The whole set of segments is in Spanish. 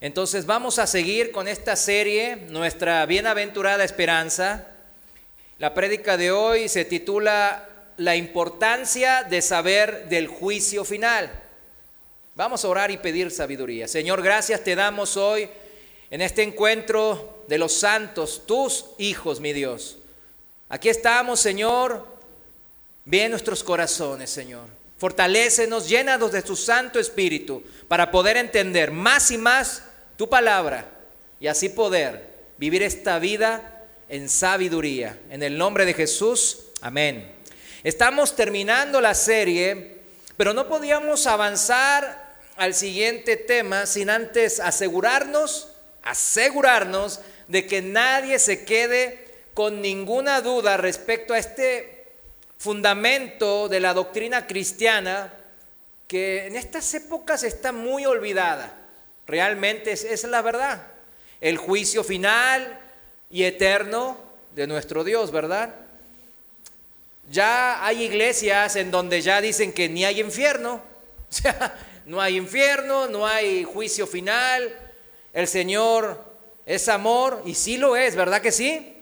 Entonces vamos a seguir con esta serie, nuestra bienaventurada esperanza. La prédica de hoy se titula La importancia de saber del juicio final. Vamos a orar y pedir sabiduría. Señor, gracias te damos hoy en este encuentro de los santos, tus hijos, mi Dios. Aquí estamos, Señor. Ve nuestros corazones, Señor. Fortalécenos, llénanos de tu Santo Espíritu para poder entender más y más tu palabra y así poder vivir esta vida en sabiduría. En el nombre de Jesús, amén. Estamos terminando la serie, pero no podíamos avanzar al siguiente tema sin antes asegurarnos de que nadie se quede con ninguna duda respecto a este fundamento de la doctrina cristiana que en estas épocas está muy olvidada. Realmente es la verdad, el juicio final y eterno de nuestro Dios, ¿verdad? Ya hay iglesias en donde ya dicen que ni hay infierno, o sea, no hay infierno, no hay juicio final, el Señor es amor, y sí lo es, ¿verdad que sí?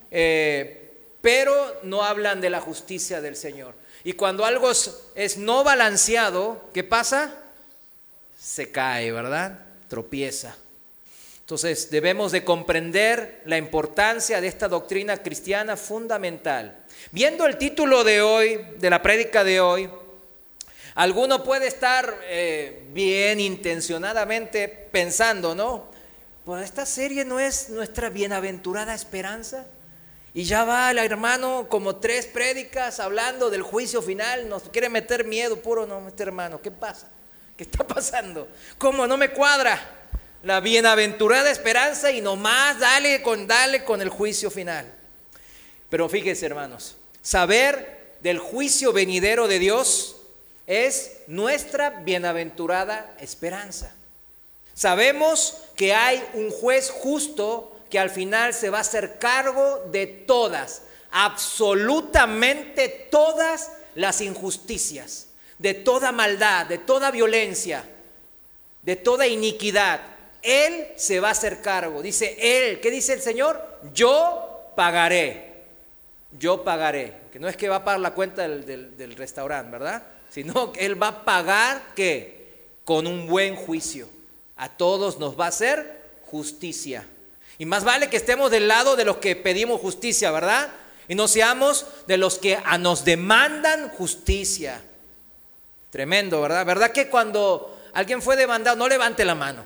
Pero no hablan de la justicia del Señor. Y cuando algo es no balanceado, ¿qué pasa? Se cae, ¿verdad? Tropieza. Entonces debemos de comprender la importancia de esta doctrina cristiana fundamental. Viendo el título de hoy, de la prédica de hoy, alguno puede estar bien intencionadamente pensando, ¿no? Pues esta serie no es nuestra bienaventurada esperanza. Y ya va el hermano como 3 prédicas hablando del juicio final, nos quiere meter miedo puro, no, este hermano, ¿qué pasa? ¿Qué está pasando? ¿Cómo no me cuadra la bienaventurada esperanza y nomás dale con el juicio final? Pero fíjense, hermanos, saber del juicio venidero de Dios es nuestra bienaventurada esperanza. Sabemos que hay un juez justo que al final se va a hacer cargo de todas, absolutamente todas las injusticias, de toda maldad, de toda violencia, de toda iniquidad. Él se va a hacer cargo. Dice Él, ¿qué dice el Señor? Yo pagaré. Que no es que va a pagar la cuenta del restaurante, ¿verdad? Sino que Él va a pagar, ¿qué? Con un buen juicio. A todos nos va a hacer justicia. Y más vale que estemos del lado de los que pedimos justicia, ¿verdad? Y no seamos de los que nos demandan justicia. Tremendo, ¿verdad? ¿Verdad que cuando alguien fue demandado, no levante la mano?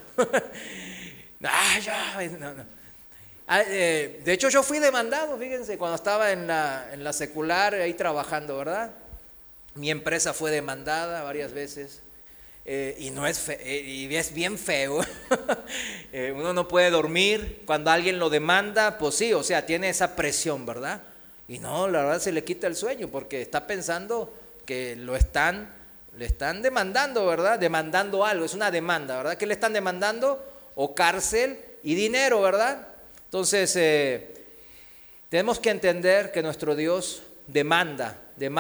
De hecho, yo fui demandado, fíjense, cuando estaba en la secular, ahí trabajando, ¿verdad? Mi empresa fue demandada varias veces. Y es bien feo. Uno no puede dormir cuando alguien lo demanda, pues sí, o sea, tiene esa presión, ¿verdad? Y no, la verdad se le quita el sueño porque está pensando que le están demandando, ¿verdad? Demandando algo, es una demanda, ¿verdad? ¿Qué le están demandando? O cárcel y dinero, ¿verdad? Entonces, tenemos que entender que nuestro Dios demanda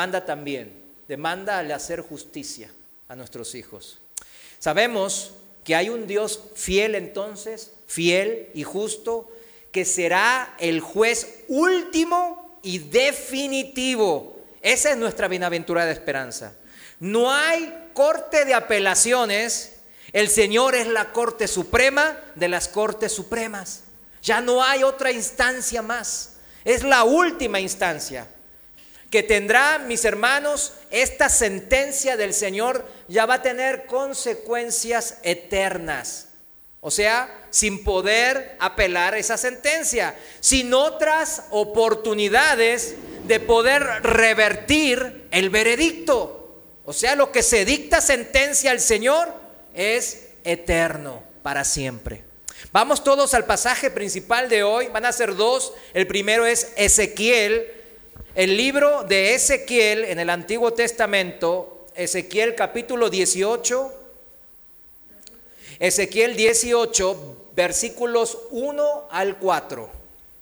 al hacer justicia a nuestros hijos. Sabemos que hay un Dios fiel entonces, fiel y justo, que será el juez último y definitivo. Esa es nuestra bienaventurada esperanza. No hay corte de apelaciones. El Señor es la corte suprema de las cortes supremas. Ya no hay otra instancia más. Es la última instancia que tendrá, mis hermanos, esta sentencia del Señor ya va a tener consecuencias eternas. O sea, sin poder apelar esa sentencia, sin otras oportunidades de poder revertir el veredicto. O sea, lo que se dicta sentencia al Señor es eterno para siempre. Vamos todos al pasaje principal de hoy, van a ser 2. El primero es Ezequiel. El libro de Ezequiel en el Antiguo Testamento, Ezequiel capítulo 18, Ezequiel 18, versículos 1 al 4.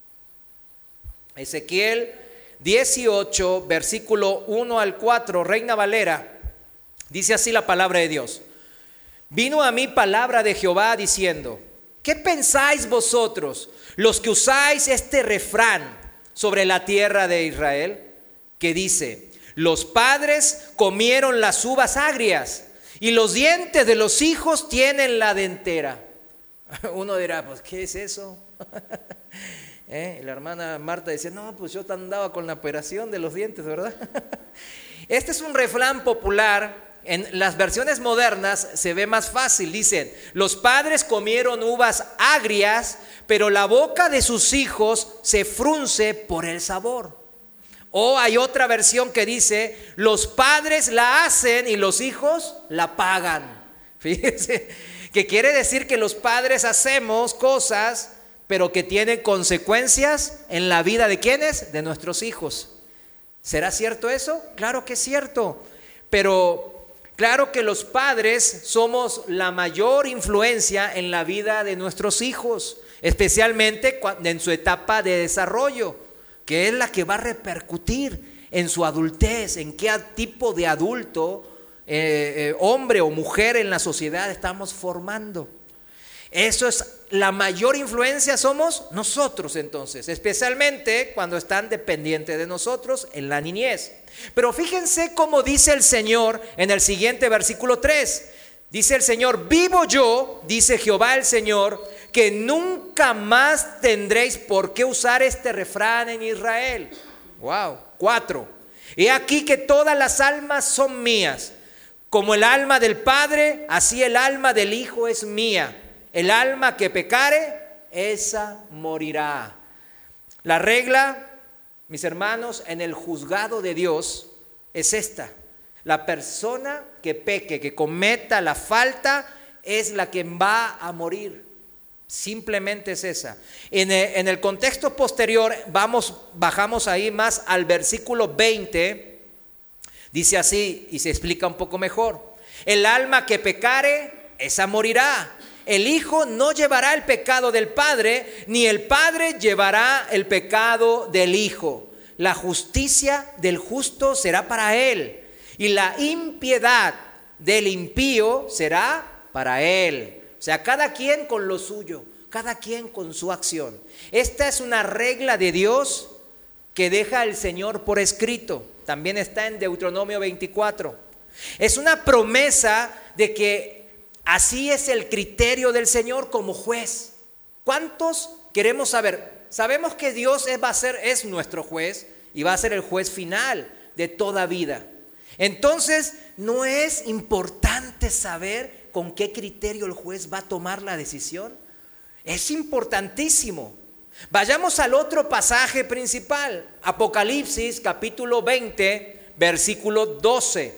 Ezequiel 18, versículo 1 al 4, Reina Valera, dice así la palabra de Dios. Vino a mí palabra de Jehová diciendo, ¿Qué pensáis vosotros, los que usáis este refrán sobre la tierra de Israel? Que dice, los padres comieron las uvas agrias y los dientes de los hijos tienen la dentera. Uno dirá, pues, ¿qué es eso? La hermana Marta decía, no, pues yo andaba con la operación de los dientes, ¿verdad? Este es un refrán popular. En las versiones modernas se ve más fácil. Dicen, los padres comieron uvas agrias, pero la boca de sus hijos se frunce por el sabor. O hay otra versión que dice, los padres la hacen y los hijos la pagan. Fíjense, que quiere decir que los padres hacemos cosas, pero que tienen consecuencias en la vida de ¿quiénes? De nuestros hijos. ¿Será cierto eso? Claro que es cierto, pero claro que los padres somos la mayor influencia en la vida de nuestros hijos, especialmente en su etapa de desarrollo, que es la que va a repercutir en su adultez, en qué tipo de adulto, hombre o mujer en la sociedad estamos formando. Eso es la mayor influencia, somos nosotros entonces, especialmente cuando están dependientes de nosotros en la niñez. Pero fíjense cómo dice el Señor en el siguiente versículo 3. Dice el Señor, vivo yo, dice Jehová el Señor, que nunca más tendréis por qué usar este refrán en Israel. Wow. 4. He aquí que todas las almas son mías. Como el alma del Padre, así el alma del Hijo es mía. El alma que pecare, esa morirá. La regla, mis hermanos, en el juzgado de Dios es esta. La persona que peque, que cometa la falta, es la que va a morir. Simplemente es esa. En el contexto posterior, bajamos ahí más al versículo 20. Dice así, y se explica un poco mejor. El alma que pecare, esa morirá. El Hijo no llevará el pecado del Padre, ni el Padre llevará el pecado del Hijo. La justicia del justo será para él, y la impiedad del impío será para él. O sea, cada quien con lo suyo, cada quien con su acción. Esta es una regla de Dios que deja el Señor por escrito. También está en Deuteronomio 24. Es una promesa de que así es el criterio del Señor como juez. ¿Cuántos queremos saber? Sabemos que Dios es nuestro juez y va a ser el juez final de toda vida. Entonces, ¿no es importante saber con qué criterio el juez va a tomar la decisión? Es importantísimo. Vayamos al otro pasaje principal, Apocalipsis capítulo 20, versículo 12.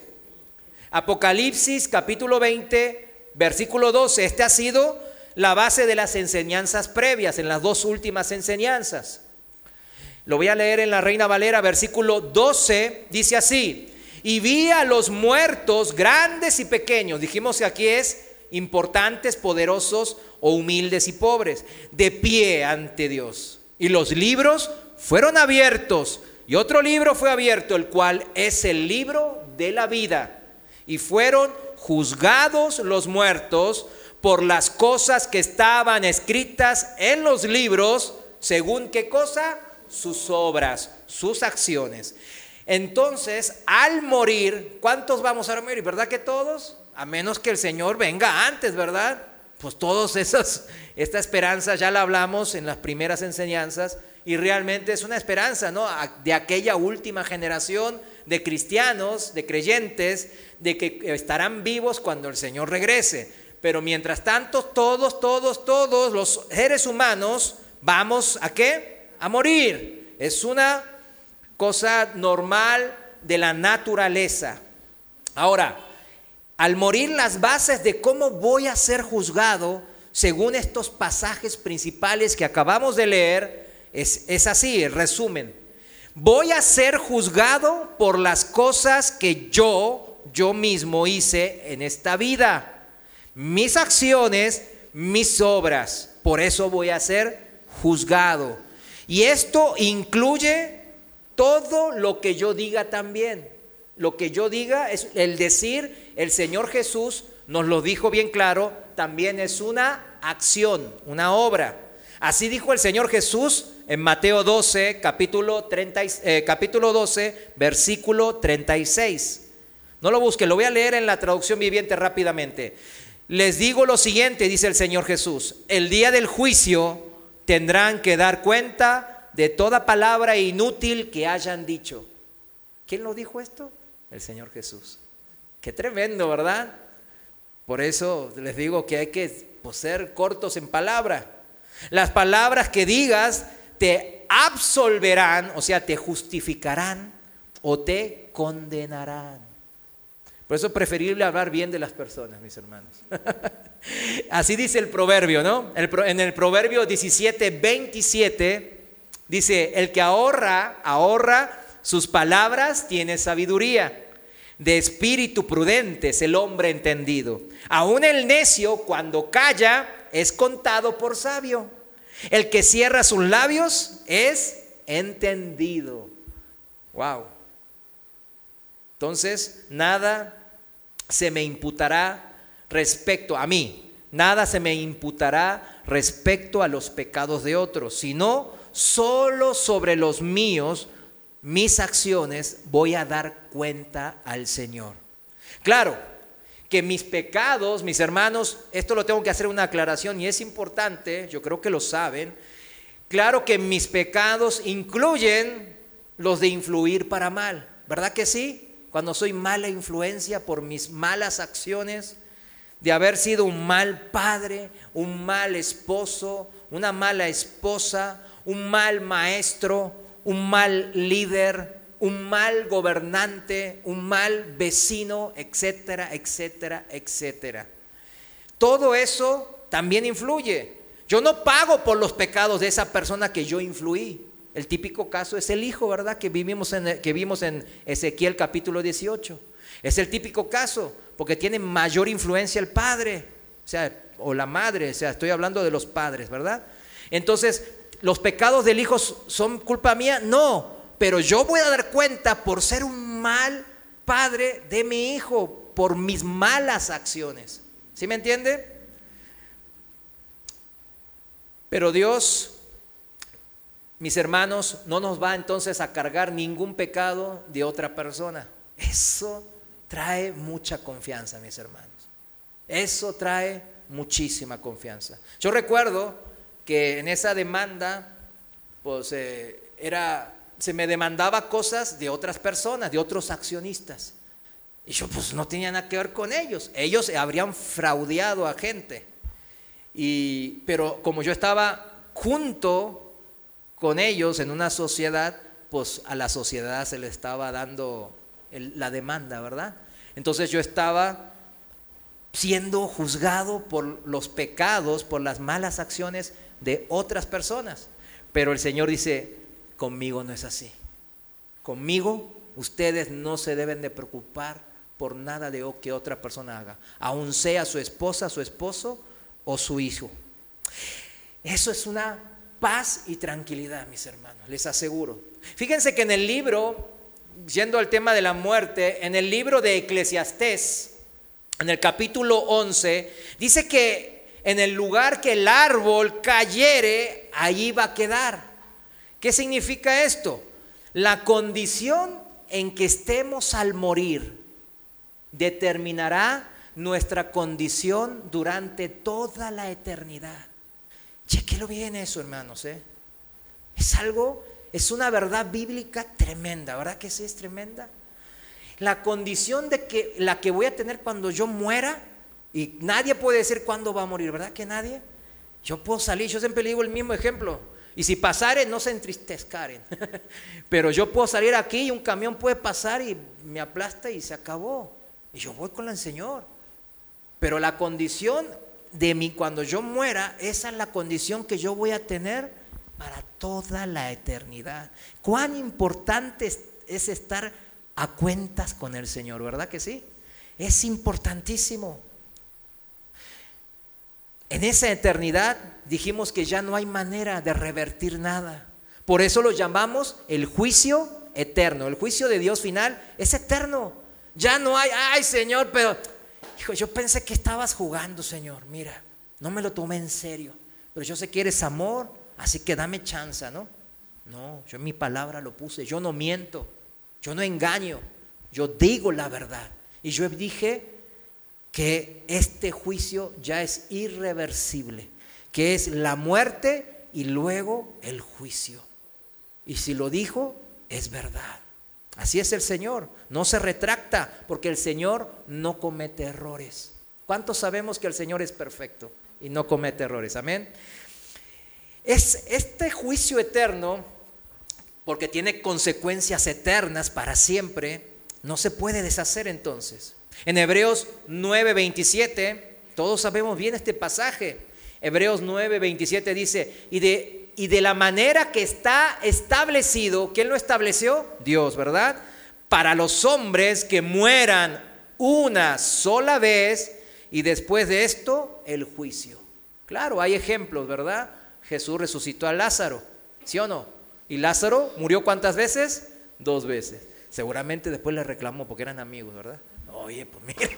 Apocalipsis capítulo 20, versículo 12, este ha sido la base de las enseñanzas previas, en las dos últimas enseñanzas. Lo voy a leer en la Reina Valera, versículo 12, dice así: y vi a los muertos, grandes y pequeños, dijimos que aquí es importantes, poderosos o humildes y pobres, de pie ante Dios. Y los libros fueron abiertos, y otro libro fue abierto, el cual es el libro de la vida. Y fueron juzgados los muertos por las cosas que estaban escritas en los libros, según qué cosa, sus obras, sus acciones. Entonces, al morir, ¿cuántos vamos a morir? ¿Verdad que todos? A menos que el Señor venga antes, ¿verdad? Pues todos esta esperanza ya la hablamos en las primeras enseñanzas, y realmente es una esperanza, ¿no? De aquella última generación de cristianos, de creyentes, de que estarán vivos cuando el Señor regrese. Pero mientras tanto, todos los seres humanos vamos ¿a qué? A morir. Es una cosa normal de la naturaleza. Ahora, al morir, las bases de cómo voy a ser juzgado, según estos pasajes principales que acabamos de leer, es así, el resumen. Voy a ser juzgado por las cosas que yo mismo hice en esta vida. Mis acciones, mis obras. Por eso voy a ser juzgado. Y esto incluye todo lo que yo diga también. Lo que yo diga es el decir, el Señor Jesús nos lo dijo bien claro, también es una acción, una obra. Así dijo el Señor Jesús en Mateo 12, capítulo 12, versículo 36. No lo busquen, lo voy a leer en la traducción viviente rápidamente. Les digo lo siguiente, dice el Señor Jesús: el día del juicio tendrán que dar cuenta de toda palabra inútil que hayan dicho. ¿Quién lo dijo esto? El Señor Jesús. Qué tremendo, ¿verdad? Por eso les digo que hay que ser cortos en palabra. Las palabras que digas te absolverán, o sea, te justificarán o te condenarán. Por eso es preferible hablar bien de las personas, mis hermanos. Así dice el proverbio, ¿no? En el proverbio 17:27 dice: el que ahorra sus palabras tiene sabiduría. De espíritu prudente es el hombre entendido. Aún el necio, cuando calla, es contado por sabio. El que cierra sus labios es entendido. Wow. Entonces, nada se me imputará respecto a mí. Nada se me imputará respecto a los pecados de otros, sino solo sobre los míos, mis acciones, voy a dar cuenta al Señor. Claro que mis pecados, mis hermanos, esto lo tengo que hacer una aclaración y es importante, yo creo que lo saben. Claro que mis pecados incluyen los de influir para mal, ¿verdad que sí? Cuando soy mala influencia por mis malas acciones, de haber sido un mal padre, un mal esposo, una mala esposa, un mal maestro, un mal líder, un mal gobernante, un mal vecino, etcétera, etcétera, etcétera. Todo eso también influye. Yo no pago por los pecados de esa persona que yo influí. El típico caso es el hijo, ¿verdad? Que vimos en Ezequiel capítulo 18. Es el típico caso, porque tiene mayor influencia el padre, o la madre, estoy hablando de los padres, ¿verdad? Entonces, ¿los pecados del hijo son culpa mía? No, pero yo voy a dar cuenta por ser un mal padre de mi hijo, por mis malas acciones. ¿Sí me entiende? Pero Dios, mis hermanos, no nos va entonces a cargar ningún pecado de otra persona. Eso trae mucha confianza, mis hermanos. Eso trae muchísima confianza. Yo recuerdo que en esa demanda, se me demandaba cosas de otras personas, de otros accionistas. Y yo no tenía nada que ver con ellos. Ellos habrían fraudeado a gente. Pero como yo estaba junto con ellos en una sociedad, a la sociedad se le estaba dando la demanda, ¿verdad? Entonces yo estaba siendo juzgado por los pecados, por las malas acciones de otras personas. Pero el Señor dice: conmigo no es así. Conmigo ustedes no se deben de preocupar por nada de que otra persona haga, aun sea su esposa, su esposo o su hijo. Eso es una paz y tranquilidad, mis hermanos, les aseguro. Fíjense que en el libro, yendo al tema de la muerte, en el libro de Eclesiastés, en el capítulo 11, dice que en el lugar que el árbol cayere, allí va a quedar. ¿Qué significa esto? La condición en que estemos al morir determinará nuestra condición durante toda la eternidad. Chequelo bien eso, hermanos, es una verdad bíblica tremenda, ¿verdad que sí es tremenda? La condición de la que voy a tener cuando yo muera, y nadie puede decir cuándo va a morir, ¿verdad que nadie? Yo puedo salir, yo siempre le digo el mismo ejemplo, y si pasare no se entristezcaren, pero yo puedo salir aquí y un camión puede pasar y me aplasta y se acabó, y yo voy con el Señor. Pero la condición de mí cuando yo muera, esa es la condición que yo voy a tener para toda la eternidad. Cuán importante es estar a cuentas con el Señor, ¿verdad que sí? Es importantísimo. En esa eternidad dijimos que ya no hay manera de revertir nada. Por eso lo llamamos el juicio eterno. El juicio de Dios final es eterno. Ya no hay, ay Señor, pero hijo, yo pensé que estabas jugando, Señor. Mira, No me lo tomé en serio. Pero yo sé que eres amor, así que dame chance, ¿no? No, yo en mi palabra lo puse. Yo no miento, yo no engaño, yo digo la verdad. Y yo dije que este juicio ya es irreversible, que es la muerte y luego el juicio. Y si lo dijo, es verdad. Así es el Señor, no se retracta porque el Señor no comete errores. ¿Cuántos sabemos que el Señor es perfecto y no comete errores? Amén. Es este juicio eterno, porque tiene consecuencias eternas para siempre, no se puede deshacer entonces. En Hebreos 9:27, todos sabemos bien este pasaje. Hebreos 9:27 dice, y de la manera que está establecido, ¿quién lo estableció? Dios, ¿verdad? Para los hombres que mueran una sola vez y después de esto el juicio. Claro, hay ejemplos, ¿verdad? Jesús resucitó a Lázaro, ¿sí o no? Y Lázaro murió ¿cuántas veces? 2 veces. Seguramente después le reclamó porque eran amigos, ¿verdad? Oye, pues mira,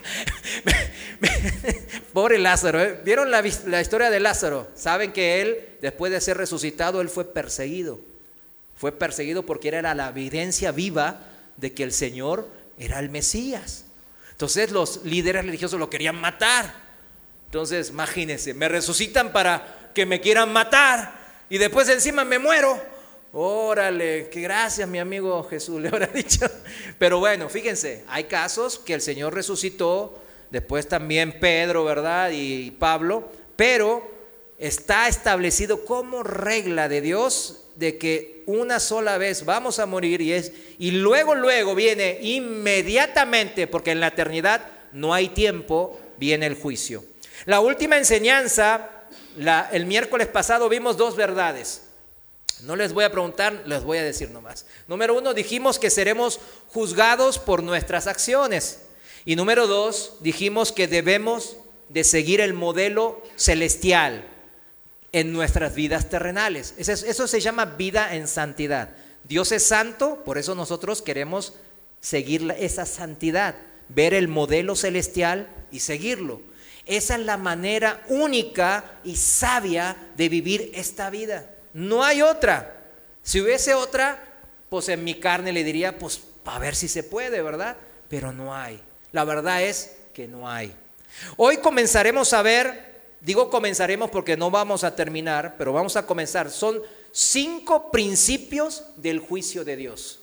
pobre Lázaro, ¿eh? ¿Vieron la historia de Lázaro? Saben que él, después de ser resucitado, él fue perseguido. Fue perseguido porque era la evidencia viva de que el Señor era el Mesías. Entonces los líderes religiosos lo querían matar. Entonces, imagínense, me resucitan para que me quieran matar y después encima me muero. Órale, que gracias mi amigo Jesús, le habrá dicho. Pero bueno, fíjense, hay casos que el Señor resucitó, después también Pedro, ¿verdad? Y Pablo, pero está establecido como regla de Dios de que una sola vez vamos a morir y luego viene inmediatamente, porque en la eternidad no hay tiempo, viene el juicio. La última enseñanza, el miércoles pasado vimos 2 verdades. No les voy a preguntar, les voy a decir nomás. Número 1, dijimos que seremos juzgados por nuestras acciones. Y número 2, dijimos que debemos de seguir el modelo celestial en nuestras vidas terrenales. Eso se llama vida en santidad. Dios es santo, por eso nosotros queremos seguir esa santidad, ver el modelo celestial y seguirlo. Esa es la manera única y sabia de vivir esta vida. No hay otra. Si hubiese otra, pues en mi carne le diría, pues a ver si se puede, ¿verdad? Pero no hay. La verdad es que no hay. Hoy comenzaremos a ver, digo comenzaremos porque no vamos a terminar, pero vamos a comenzar. Son 5 principios del juicio de Dios.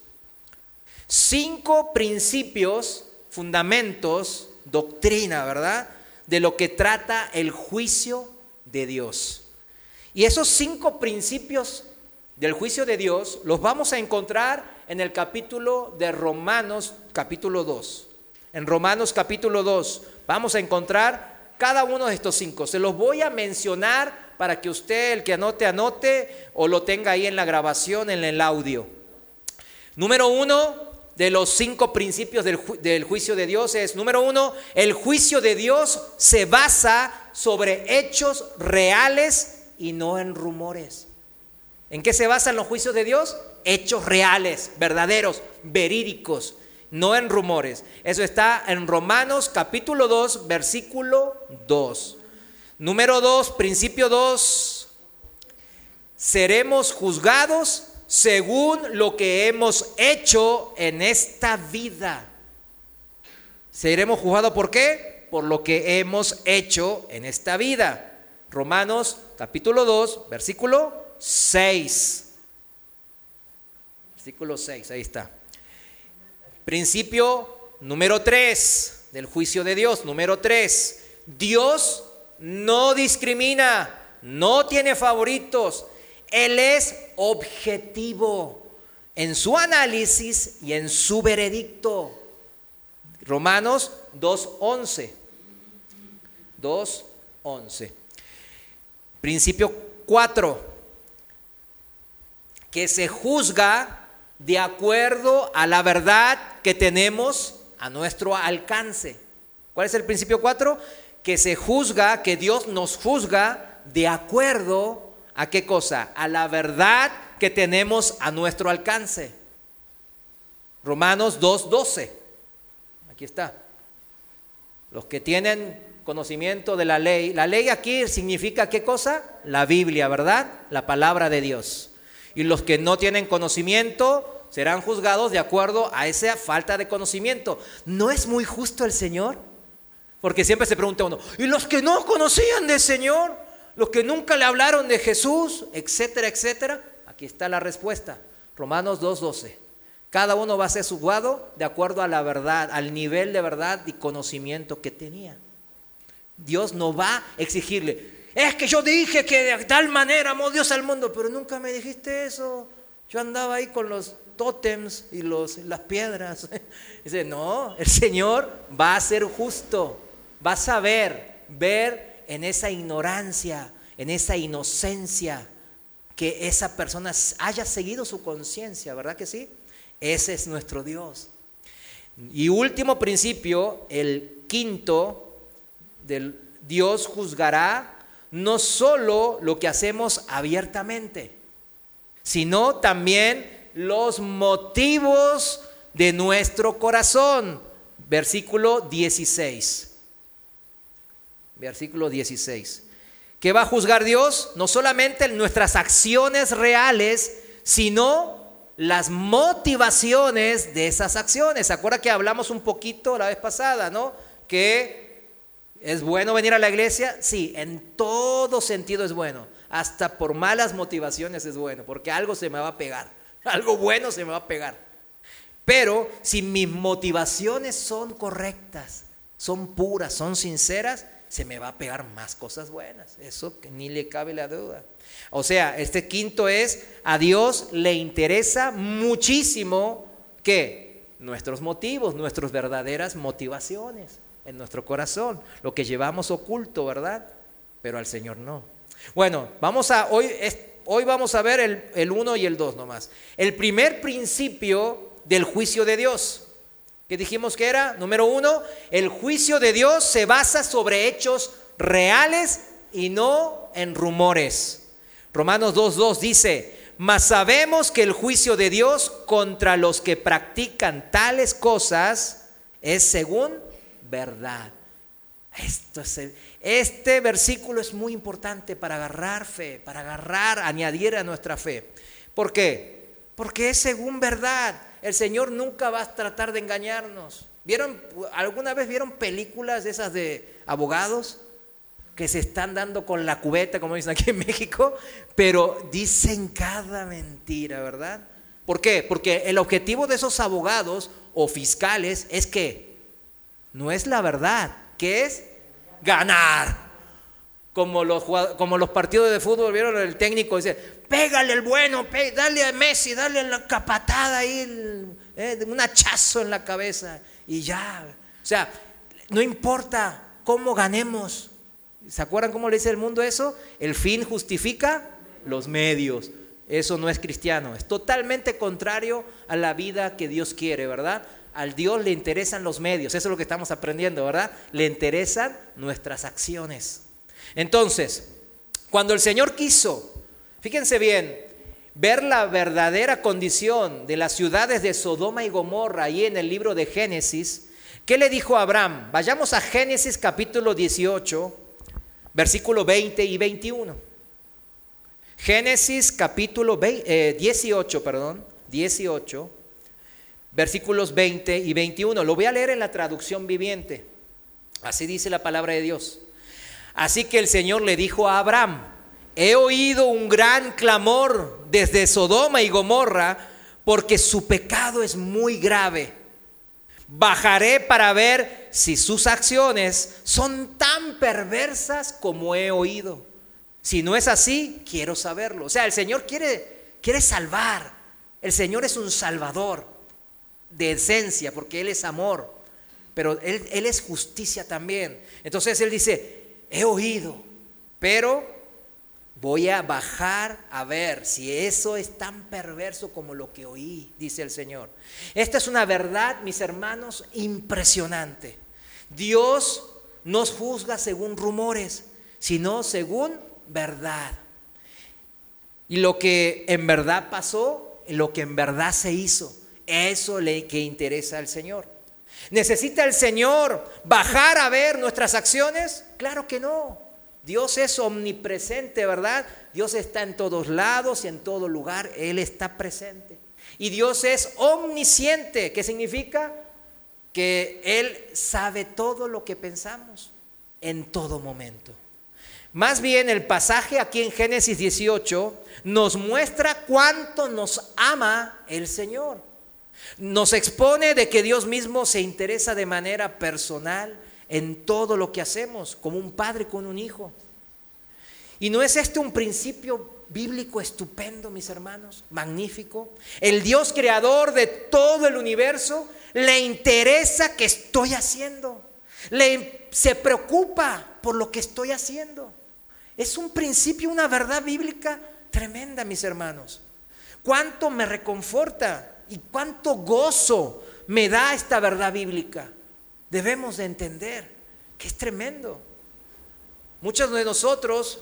5 principios, fundamentos, doctrina, ¿verdad? De lo que trata el juicio de Dios. Y esos 5 principios del juicio de Dios los vamos a encontrar en el capítulo de Romanos, capítulo 2. En Romanos capítulo 2 vamos a encontrar cada uno de estos 5. Se los voy a mencionar para que usted, el que anote o lo tenga ahí en la grabación, en el audio. Número 1 de los 5 principios del juicio de Dios es, número 1, el juicio de Dios se basa sobre hechos reales y no en rumores. ¿En qué se basan los juicios de Dios? Hechos reales, verdaderos, verídicos, no en rumores. Eso está en Romanos capítulo 2, versículo 2. Número 2, principio 2. Seremos juzgados según lo que hemos hecho en esta vida. Seremos juzgados ¿por qué? Por lo que hemos hecho en esta vida. Romanos capítulo 2, versículo 6. Versículo 6, ahí está. Principio número 3 del juicio de Dios. Número 3, Dios no discrimina, no tiene favoritos. Él es objetivo en su análisis y en su veredicto. Romanos 2:11. 2:11. Principio 4, que se juzga de acuerdo a la verdad que tenemos a nuestro alcance. ¿Cuál es el principio 4? Que se juzga, que Dios nos juzga de acuerdo a qué cosa, a la verdad que tenemos a nuestro alcance. Romanos 2:12. Aquí está. Los que tienen conocimiento de la ley. La ley aquí significa ¿qué cosa? La Biblia, ¿verdad? La palabra de Dios. Y los que no tienen conocimiento serán juzgados de acuerdo a esa falta de conocimiento. ¿No es muy justo el Señor? Porque siempre se pregunta uno, ¿y los que no conocían del Señor? Los que nunca le hablaron de Jesús, etcétera, etcétera. Aquí está la respuesta. Romanos 2:12. Cada uno va a ser juzgado de acuerdo a la verdad, al nivel de verdad y conocimiento que tenía. Dios no va a exigirle, es que yo dije que de tal manera amó Dios al mundo, pero nunca me dijiste eso. Yo andaba ahí con los tótems y las piedras. Dice, no, el Señor va a ser justo, va a saber ver en esa ignorancia, en esa inocencia, que esa persona haya seguido su conciencia, ¿verdad que sí? Ese es nuestro Dios. Y último principio, el quinto, del Dios juzgará no solo lo que hacemos abiertamente, sino también los motivos de nuestro corazón. Versículo 16. Versículo 16. ¿Qué va a juzgar Dios? No solamente nuestras acciones reales, sino las motivaciones de esas acciones. ¿Se acuerda que hablamos un poquito la vez pasada, no? Que ¿es bueno venir a la iglesia? Sí, en todo sentido es bueno. Hasta por malas motivaciones es bueno, porque algo se me va a pegar. Algo bueno se me va a pegar. Pero si mis motivaciones son correctas, son puras, son sinceras, se me va a pegar más cosas buenas. Eso que ni le cabe la duda. O sea, este quinto es, a Dios le interesa muchísimo que nuestros motivos, nuestras verdaderas motivaciones en nuestro corazón, lo que llevamos oculto, ¿verdad? Pero al Señor no. Bueno, hoy vamos a ver el 1 y el 2 nomás. El primer principio del juicio de Dios, que dijimos que era, número 1, el juicio de Dios se basa sobre hechos reales y no en rumores. Romanos 2:2 dice, mas sabemos que el juicio de Dios contra los que practican tales cosas es según verdad. Este versículo es muy importante para agarrar fe, añadir a nuestra fe. ¿Por qué? Porque es según verdad. El Señor nunca va a tratar de engañarnos. ¿Alguna vez vieron películas de esas de abogados que se están dando con la cubeta, como dicen aquí en México? Pero dicen cada mentira, ¿verdad? ¿Por qué? Porque el objetivo de esos abogados o fiscales es que no es la verdad, que es ganar. Como los partidos de fútbol, ¿vieron? El técnico dice, pégale el bueno, dale a Messi, dale la capatada ahí, un hachazo en la cabeza y ya. O sea, no importa cómo ganemos. ¿Se acuerdan cómo le dice el mundo eso? El fin justifica los medios. Eso no es cristiano, es totalmente contrario a la vida que Dios quiere, ¿verdad? Al Dios le interesan los medios, eso es lo que estamos aprendiendo, ¿verdad? Le interesan nuestras acciones. Entonces, cuando el Señor quiso, fíjense bien, ver la verdadera condición de las ciudades de Sodoma y Gomorra, ahí en el libro de Génesis, ¿qué le dijo a Abraham? Vayamos a Génesis capítulo 18, versículo 20 y 21. Génesis capítulo 18, versículos 20 y 21. Lo voy a leer en la traducción viviente. Así dice la palabra de Dios. Así que el Señor le dijo a Abraham, he oído un gran clamor desde Sodoma y Gomorra, porque su pecado es muy grave. Bajaré para ver si sus acciones son tan perversas como he oído. Si no es así, quiero saberlo. O sea, el Señor quiere salvar. El Señor es un salvador de esencia, porque Él es amor, pero Él es justicia también. Entonces Él dice, he oído, pero voy a bajar a ver si eso es tan perverso como lo que oí, dice el Señor. Esta es una verdad, mis hermanos, impresionante. Dios no juzga según rumores, sino según verdad. Y lo que en verdad pasó, lo que en verdad se hizo, eso es lo que interesa al Señor. ¿Necesita el Señor bajar a ver nuestras acciones? Claro que no. Dios es omnipresente, ¿verdad? Dios está en todos lados y en todo lugar. Él está presente. Y Dios es omnisciente. ¿Qué significa? Que Él sabe todo lo que pensamos en todo momento. Más bien el pasaje aquí en Génesis 18 nos muestra cuánto nos ama el Señor. Nos expone de que Dios mismo se interesa de manera personal en todo lo que hacemos, como un padre con un hijo. ¿Y no es este un principio bíblico estupendo, mis hermanos? Magnífico. El Dios creador de todo el universo le interesa qué estoy haciendo. Se preocupa por lo que estoy haciendo. Es un principio, una verdad bíblica tremenda, mis hermanos. Cuánto me reconforta y cuánto gozo me da esta verdad bíblica. Debemos de entender que es tremendo. Muchos de nosotros,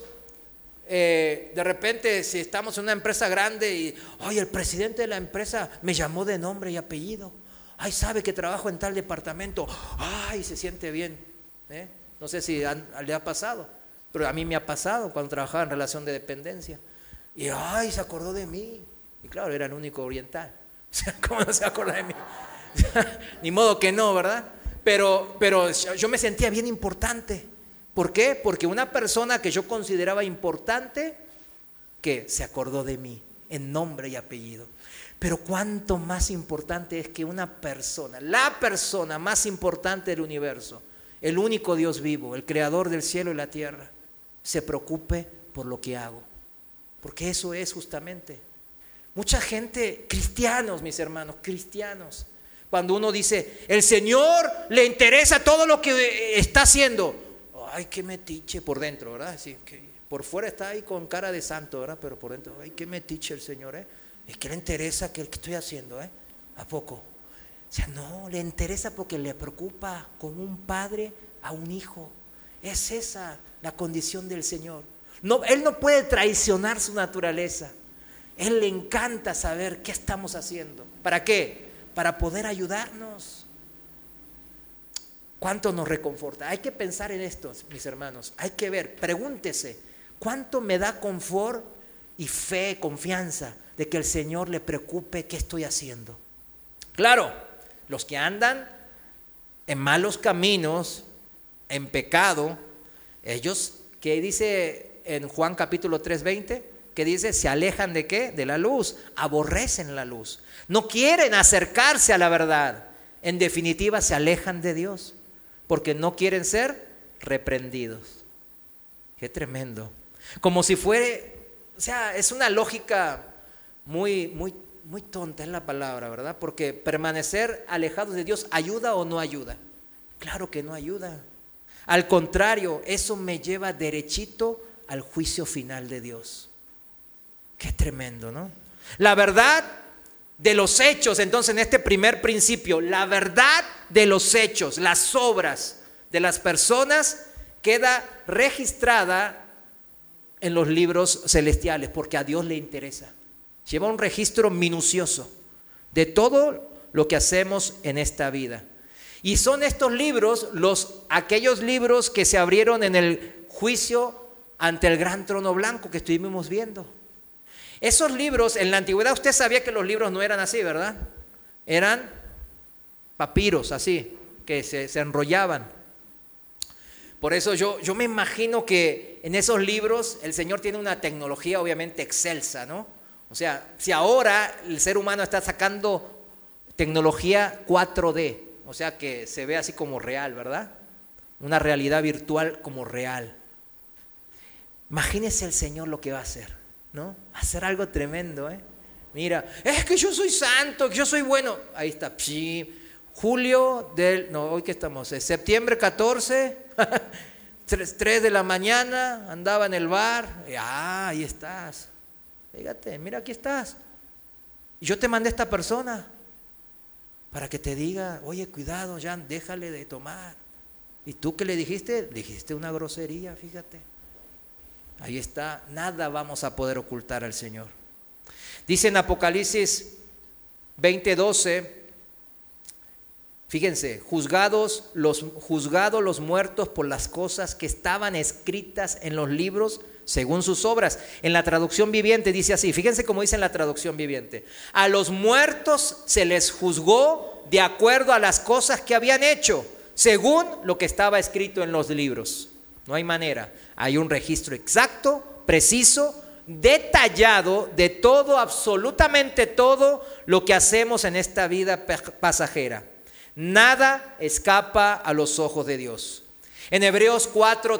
de repente, si estamos en una empresa grande y, ay, el presidente de la empresa me llamó de nombre y apellido. Ay, sabe que trabajo en tal departamento. Ay, se siente bien. No sé si le ha pasado, pero a mí me ha pasado cuando trabajaba en relación de dependencia. Y, ay, se acordó de mí. Y claro, era el único oriental. O sea, ¿cómo no se acuerda de mí? Ni modo que no, ¿verdad? Pero yo me sentía bien importante. ¿Por qué? Porque una persona que yo consideraba importante, que se acordó de mí en nombre y apellido. Pero cuánto más importante es que una persona, la persona más importante del universo, el único Dios vivo, el creador del cielo y la tierra, se preocupe por lo que hago. Porque eso es justamente. Mucha gente, cristianos, mis hermanos, cristianos, cuando uno dice, el Señor le interesa todo lo que está haciendo. Ay, qué metiche por dentro, ¿verdad? Así, que por fuera está ahí con cara de santo, ¿verdad? Pero por dentro, ay, qué metiche el Señor, ¿eh? Es que le interesa que estoy haciendo, ¿eh? ¿A poco? O sea, no, le interesa porque le preocupa como un padre a un hijo. Es esa la condición del Señor. No, Él no puede traicionar su naturaleza. Él le encanta saber qué estamos haciendo. ¿Para qué? Para poder ayudarnos. ¿Cuánto nos reconforta? Hay que pensar en esto, mis hermanos. Hay que ver, pregúntese, ¿cuánto me da confort y fe, confianza de que el Señor le preocupe qué estoy haciendo? Claro, los que andan en malos caminos, en pecado, ellos, ¿qué dice en Juan capítulo 3:20? ¿Qué dice? Se alejan ¿de qué? De la luz, aborrecen la luz, no quieren acercarse a la verdad. En definitiva, se alejan de Dios porque no quieren ser reprendidos. Qué tremendo. Como si fuera, o sea, es una lógica muy tonta es la palabra, ¿verdad? Porque permanecer alejados de Dios, ¿ayuda o no ayuda? Claro que no ayuda. Al contrario, eso me lleva derechito al juicio final de Dios. Qué tremendo, ¿no? La verdad de los hechos, entonces en este primer principio, la verdad de los hechos, las obras de las personas queda registrada en los libros celestiales porque a Dios le interesa. Lleva un registro minucioso de todo lo que hacemos en esta vida. Y son estos libros, aquellos libros que se abrieron en el juicio ante el gran trono blanco que estuvimos viendo. Esos libros, en la antigüedad usted sabía que los libros no eran así, ¿verdad? Eran papiros así, que se enrollaban. Por eso yo me imagino que en esos libros el Señor tiene una tecnología obviamente excelsa, ¿no? O sea, si ahora el ser humano está sacando tecnología 4D, o sea que se ve así como real, ¿verdad? Una realidad virtual como real. Imagínese el Señor lo que va a hacer, ¿no? Va a hacer algo tremendo, ¿eh? Mira, es que yo soy santo, que yo soy bueno. Ahí está, hoy que estamos, septiembre 14, 3 de la mañana, andaba en el bar, ahí estás. Fíjate, mira, aquí estás. Y yo te mandé a esta persona para que te diga, oye, cuidado, Jan, déjale de tomar. ¿Y tú qué le dijiste? Dijiste una grosería, fíjate. Ahí está, nada vamos a poder ocultar al Señor. Dice en Apocalipsis 20:12, Fíjense, juzgados los muertos por las cosas que estaban escritas en los libros según sus obras. En la traducción viviente dice así, fíjense cómo dice en la traducción viviente. A los muertos se les juzgó de acuerdo a las cosas que habían hecho, según lo que estaba escrito en los libros. No hay manera, hay un registro exacto, preciso, detallado de todo, absolutamente todo lo que hacemos en esta vida pasajera. Nada escapa a los ojos de Dios. En Hebreos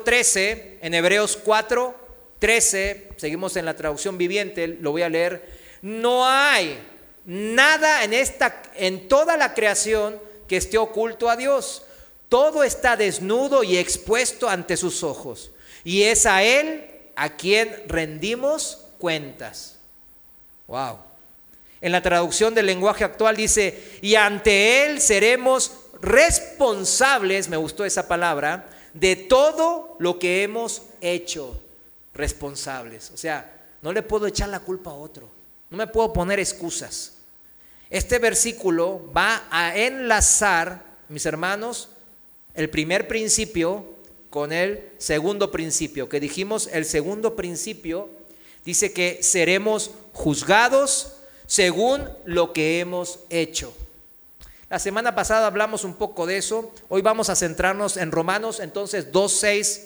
4:13, seguimos en la traducción viviente, lo voy a leer. No hay nada en toda la creación que esté oculto a Dios. Todo está desnudo y expuesto ante sus ojos. Y es a Él a quien rendimos cuentas. Wow. En la traducción del lenguaje actual dice, y ante Él seremos responsables, me gustó esa palabra, de todo lo que hemos hecho. Responsables. O sea, no le puedo echar la culpa a otro. No me puedo poner excusas. Este versículo va a enlazar, mis hermanos, el primer principio con el segundo principio. Que dijimos, el segundo principio dice que seremos juzgados según lo que hemos hecho. La semana pasada hablamos un poco de eso. Hoy vamos a centrarnos en Romanos, entonces 2:6.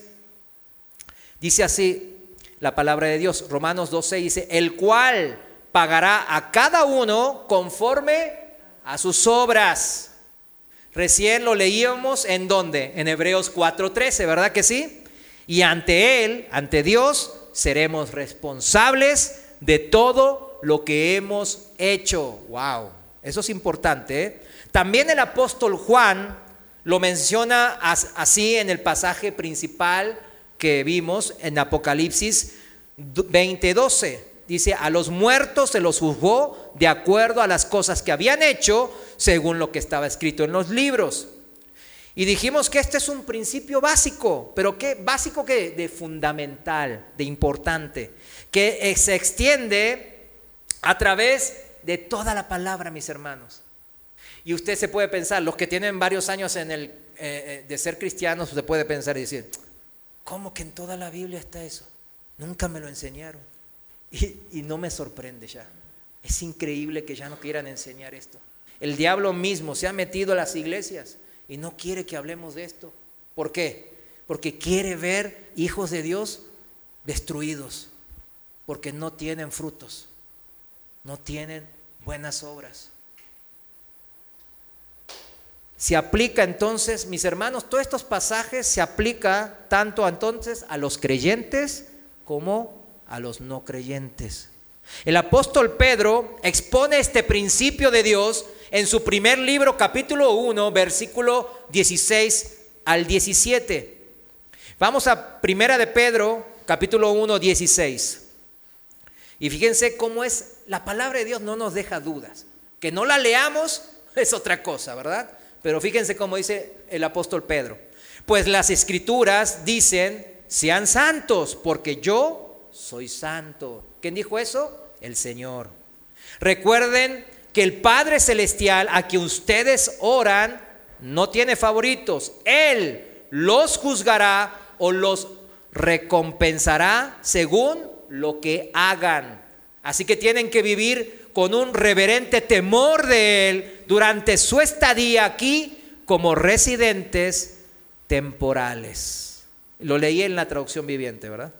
Dice así la palabra de Dios. Romanos 2:6 dice, el cual pagará a cada uno conforme a sus obras. Recién lo leíamos, ¿en dónde? En Hebreos 4:13, ¿verdad que sí? Y ante Él, ante Dios, seremos responsables de todo lo que hemos hecho. Wow, eso es importante, ¿eh? También el apóstol Juan lo menciona así en el pasaje principal que vimos en Apocalipsis 20:12. Dice, a los muertos se los juzgó de acuerdo a las cosas que habían hecho, según lo que estaba escrito en los libros. Y dijimos que este es un principio básico, pero ¿qué? ¿Básico qué? De fundamental, de importante, que se extiende a través de toda la palabra, mis hermanos. Y usted se puede pensar, los que tienen varios años de ser cristianos, se puede pensar y decir, ¿cómo que en toda la Biblia está eso? Nunca me lo enseñaron. Y no me sorprende ya. Es increíble que ya no quieran enseñar esto. El diablo mismo se ha metido a las iglesias y no quiere que hablemos de esto. ¿Por qué? Porque quiere ver hijos de Dios destruidos, porque no tienen frutos, no tienen buenas obras. Se aplica entonces, mis hermanos, todos estos pasajes se aplica tanto entonces a los creyentes como a los no creyentes. El apóstol Pedro expone este principio de Dios en su primer libro, capítulo 1, versículo 16 al 17. Vamos a Primera de Pedro, capítulo 1, 16. Y fíjense cómo es, la palabra de Dios no nos deja dudas. Que no la leamos es otra cosa, ¿verdad? Pero fíjense cómo dice el apóstol Pedro. Pues las escrituras dicen, sean santos, porque yo soy santo. ¿Quién dijo eso? El Señor. Recuerden que el Padre Celestial a quien ustedes oran no tiene favoritos. Él los juzgará o los recompensará según lo que hagan. Así que tienen que vivir con un reverente temor de Él durante su estadía aquí como residentes temporales. Lo leí en la traducción viviente, ¿verdad?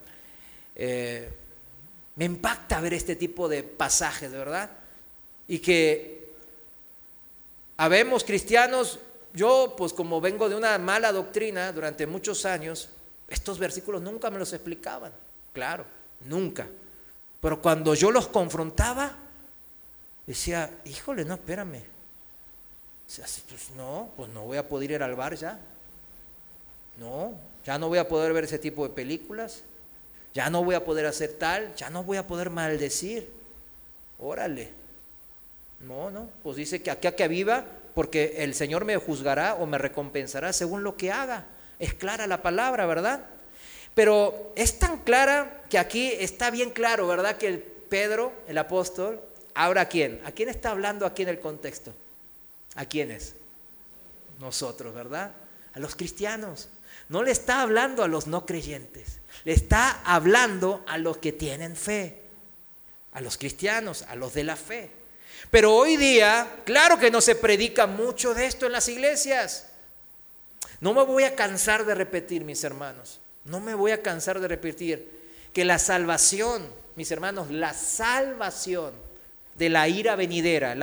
Me impacta ver este tipo de pasajes, de verdad. Y que habemos cristianos, yo pues como vengo de una mala doctrina durante muchos años, estos versículos nunca me los explicaban, claro, nunca. Pero cuando yo los confrontaba, decía, híjole, no, espérame. O sea, pues no voy a poder ir al bar ya. No, ya no voy a poder ver ese tipo de películas. Ya no voy a poder hacer tal, ya no voy a poder maldecir. Órale. No, pues dice que aquí a que viva, porque el Señor me juzgará o me recompensará según lo que haga. Es clara la palabra, ¿verdad? Pero es tan clara que aquí está bien claro, ¿verdad? Que Pedro, el apóstol, ¿ahora a quién? ¿A quién está hablando aquí en el contexto? ¿A quiénes? nosotros, ¿verdad? A los cristianos. No le está hablando a los no creyentes, le está hablando a los que tienen fe, a los cristianos, a los de la fe. Pero hoy día, claro que no se predica mucho de esto en las iglesias. No me voy a cansar de repetir, mis hermanos, no me voy a cansar de repetir que la salvación, mis hermanos, la salvación de la ira venidera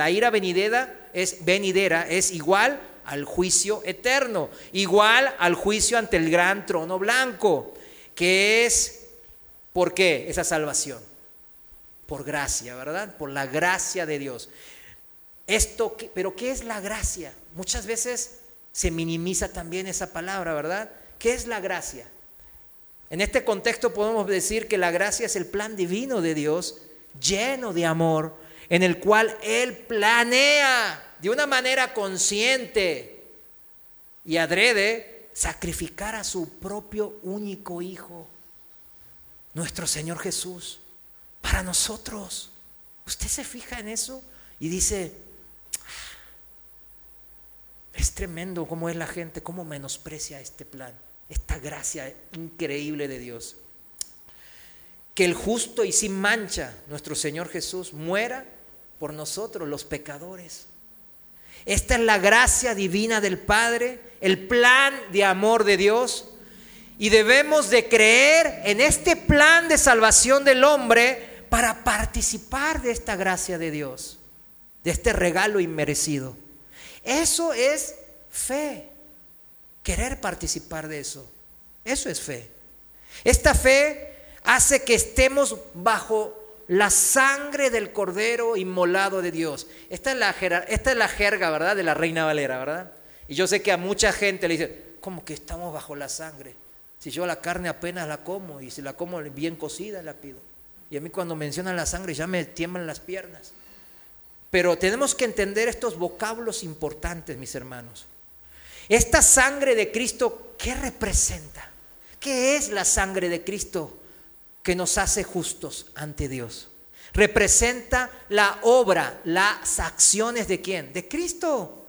es igual al juicio eterno, igual al juicio ante el gran trono blanco, que es, ¿por qué esa salvación? Por gracia, ¿verdad? Por la gracia de Dios. Pero ¿qué es la gracia? Muchas veces se minimiza también esa palabra, ¿verdad? ¿Qué es la gracia? En este contexto podemos decir que la gracia es el plan divino de Dios, lleno de amor, en el cual Él planea de una manera consciente y adrede sacrificar a su propio único Hijo, nuestro Señor Jesús, para nosotros. ¿Usted se fija en eso? Y dice, es tremendo cómo es la gente, cómo menosprecia este plan, esta gracia increíble de Dios. Que el justo y sin mancha, nuestro Señor Jesús, muera por nosotros los pecadores. Esta es la gracia divina del Padre, el plan de amor de Dios, y debemos de creer en este plan de salvación del hombre para participar de esta gracia de Dios, de este regalo inmerecido. Eso es fe, querer participar de eso. Eso es fe. Esta fe hace que estemos bajo la sangre del Cordero inmolado de Dios. Esta es la jerga, ¿verdad? De la Reina Valera, ¿verdad? Y yo sé que a mucha gente le dice, ¿cómo que estamos bajo la sangre? Si yo la carne apenas la como, y si la como bien cocida la pido. Y a mí cuando mencionan la sangre ya me tiemblan las piernas. Pero tenemos que entender estos vocablos importantes, mis hermanos. Esta sangre de Cristo, ¿qué representa? ¿Qué es la sangre de Cristo que nos hace justos ante Dios? Representa la obra, las acciones ¿de quién? De Cristo.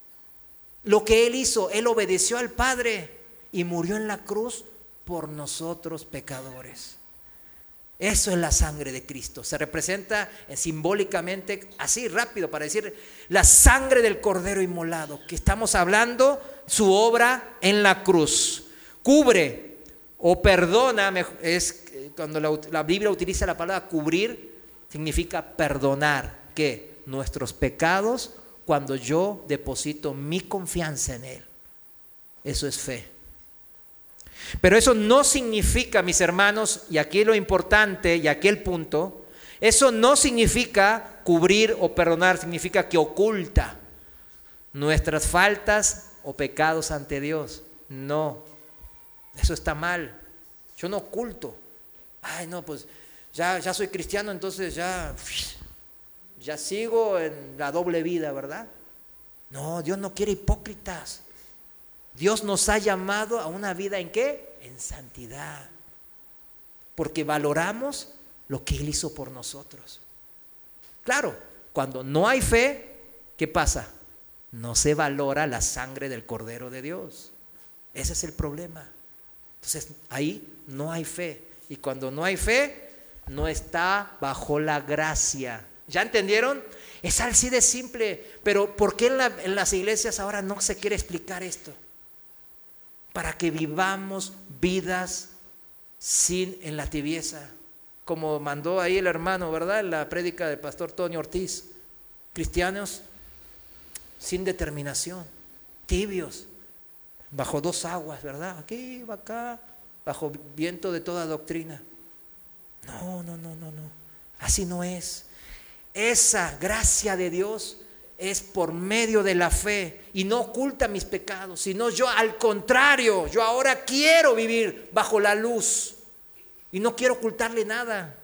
Lo que Él hizo, Él obedeció al Padre y murió en la cruz por nosotros pecadores. Eso es la sangre de Cristo. Se representa simbólicamente, así rápido para decir, la sangre del Cordero inmolado, que estamos hablando su obra en la cruz. Cubre o perdona, es cuando la Biblia utiliza la palabra cubrir, significa perdonar, ¿qué? Nuestros pecados cuando yo deposito mi confianza en Él. Eso es fe. Pero eso no significa, mis hermanos, y aquí lo importante y aquí el punto, eso no significa cubrir o perdonar, significa que oculta nuestras faltas o pecados ante Dios. No, eso está mal. Yo no oculto. Ay, no, pues ya soy cristiano, entonces ya sigo en la doble vida, ¿verdad? No, Dios no quiere hipócritas. Dios nos ha llamado a una vida ¿en qué? En santidad. Porque valoramos lo que Él hizo por nosotros. Claro, cuando no hay fe, ¿qué pasa? No se valora la sangre del Cordero de Dios. Ese es el problema. Entonces ahí no hay fe. Y cuando no hay fe, no está bajo la gracia. ¿Ya entendieron? Es así de simple. Pero ¿por qué en las iglesias ahora no se quiere explicar esto? Para que vivamos vidas en la tibieza, como mandó ahí el hermano, ¿verdad? En la prédica del pastor Tony Ortiz. Cristianos sin determinación, tibios, bajo dos aguas, ¿verdad? Aquí, acá, bajo viento de toda doctrina. No. Así no es. Esa gracia de Dios es por medio de la fe y no oculta mis pecados, sino yo al contrario, yo ahora quiero vivir bajo la luz y no quiero ocultarle nada.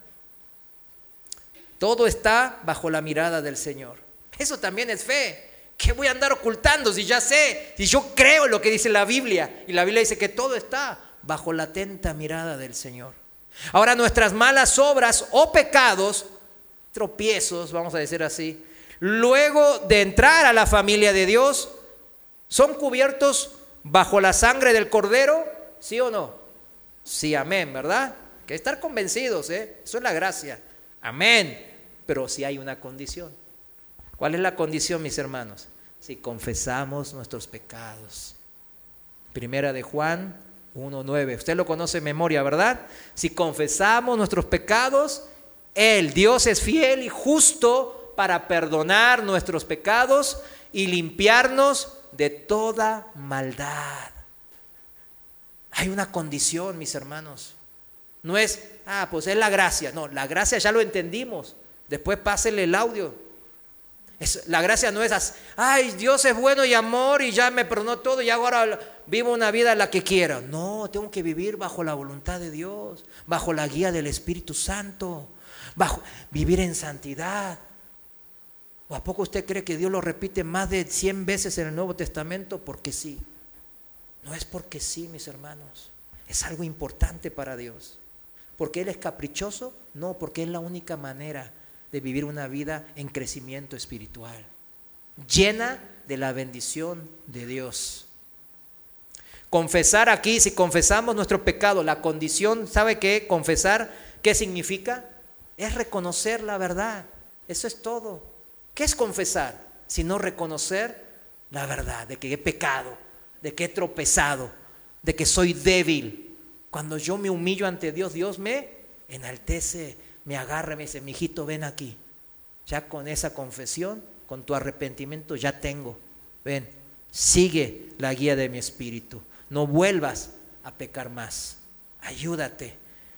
Todo está bajo la mirada del Señor. Eso también es fe. ¿Qué voy a andar ocultando si ya sé, si yo creo en lo que dice la Biblia? Y la Biblia dice que todo está bajo la atenta mirada del Señor. Ahora nuestras malas obras o pecados, tropiezos, vamos a decir así, luego de entrar a la familia de Dios, ¿Son cubiertos bajo la sangre del Cordero? ¿Sí o no? Sí, amén, ¿verdad? Hay que estar convencidos, eso es la gracia. Amén. Pero sí hay una condición. ¿Cuál es la condición, mis hermanos? Si confesamos nuestros pecados. Primera de Juan 1:9. Usted lo conoce en memoria, ¿verdad? Si confesamos nuestros pecados, Él, Dios, es fiel y justo para perdonar nuestros pecados y limpiarnos de toda maldad. Hay una condición, mis hermanos. No es, pues es la gracia. No, la gracia ya lo entendimos. Después pásele el audio. La gracia no es, ay, Dios es bueno y amor y ya me perdonó todo y ahora vivo una vida la que quiera. No, tengo que vivir bajo la voluntad de Dios, bajo la guía del Espíritu Santo, vivir en santidad. ¿O a poco usted cree que Dios lo repite más de 100 veces en el Nuevo Testamento? Porque sí. No es porque sí, mis hermanos. Es algo importante para Dios. ¿Porque Él es caprichoso? No, porque es la única manera de vivir una vida en crecimiento espiritual, llena de la bendición de Dios. Confesar aquí, si confesamos nuestro pecado, la condición, ¿sabe qué? Confesar, ¿qué significa? Es reconocer la verdad. Eso es todo. ¿Qué es confesar? Sino reconocer la verdad, de que he pecado, de que he tropezado, de que soy débil. Cuando yo me humillo ante Dios, Dios me enaltece, me agarra, me dice, mijito, ven aquí. Ya con esa confesión, con tu arrepentimiento, ya tengo. Ven, sigue la guía de mi espíritu. No vuelvas a pecar más. Ayúdate,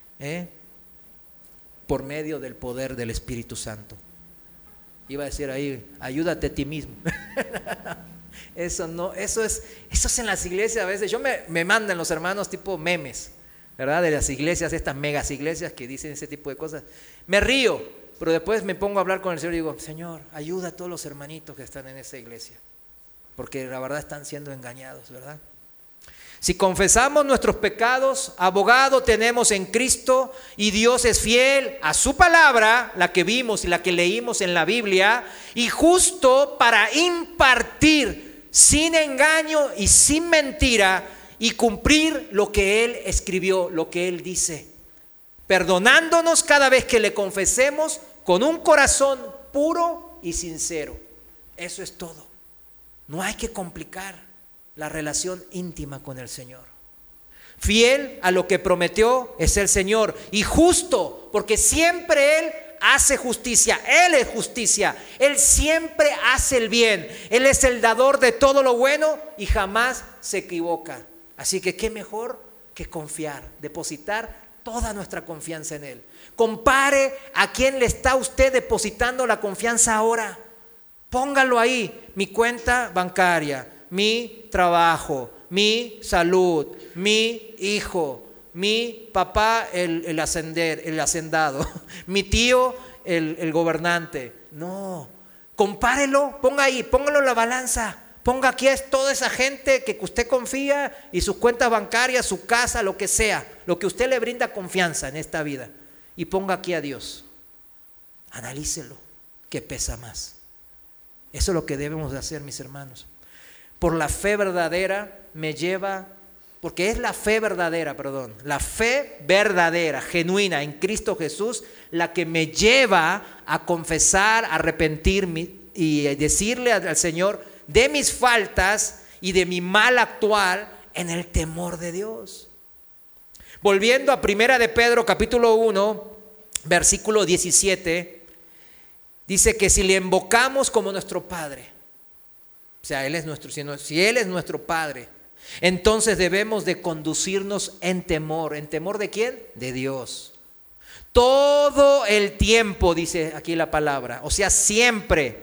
por medio del poder del Espíritu Santo. Iba a decir ahí, ayúdate a ti mismo. Eso no, eso es en las iglesias a veces. Me mandan los hermanos tipo memes, ¿verdad? De las iglesias, estas megas iglesias que dicen ese tipo de cosas. Me río, pero después me pongo a hablar con el Señor y digo, Señor, ayuda a todos los hermanitos que están en esa iglesia, porque la verdad están siendo engañados, ¿verdad? Si confesamos nuestros pecados, abogado tenemos en Cristo y Dios es fiel a su palabra, la que vimos y la que leímos en la Biblia, y justo para impartir sin engaño y sin mentira y cumplir lo que Él escribió, lo que Él dice, perdonándonos cada vez que le confesemos con un corazón puro y sincero. Eso es todo. No hay que complicar la relación íntima con el Señor. Fiel a lo que prometió es el Señor, y justo, porque siempre Él hace justicia. Él es justicia. Él siempre hace el bien. Él es el dador de todo lo bueno y jamás se equivoca. Así que qué mejor que confiar, depositar toda nuestra confianza en Él. Compare a quién le está usted depositando la confianza ahora. Póngalo ahí, mi cuenta bancaria, mi trabajo, mi salud, mi hijo, mi papá el hacendado, mi tío el gobernante. No, compárelo, ponga ahí, póngalo en la balanza. Ponga aquí a toda esa gente que usted confía y sus cuentas bancarias, su casa, lo que sea, lo que usted le brinda confianza en esta vida. Y ponga aquí a Dios. Analícelo, ¿qué pesa más? Eso es lo que debemos de hacer, mis hermanos. Por la fe verdadera porque es la fe verdadera, genuina en Cristo Jesús, la que me lleva a confesar, a arrepentirme y decirle al Señor de mis faltas y de mi mal actual en el temor de Dios. Volviendo a Primera de Pedro capítulo 1, versículo 17, dice que si le invocamos como nuestro Padre, o sea, si Él es nuestro Padre, entonces debemos de conducirnos en temor. ¿En temor de quién? De Dios. Todo el tiempo, dice aquí la palabra, o sea, siempre,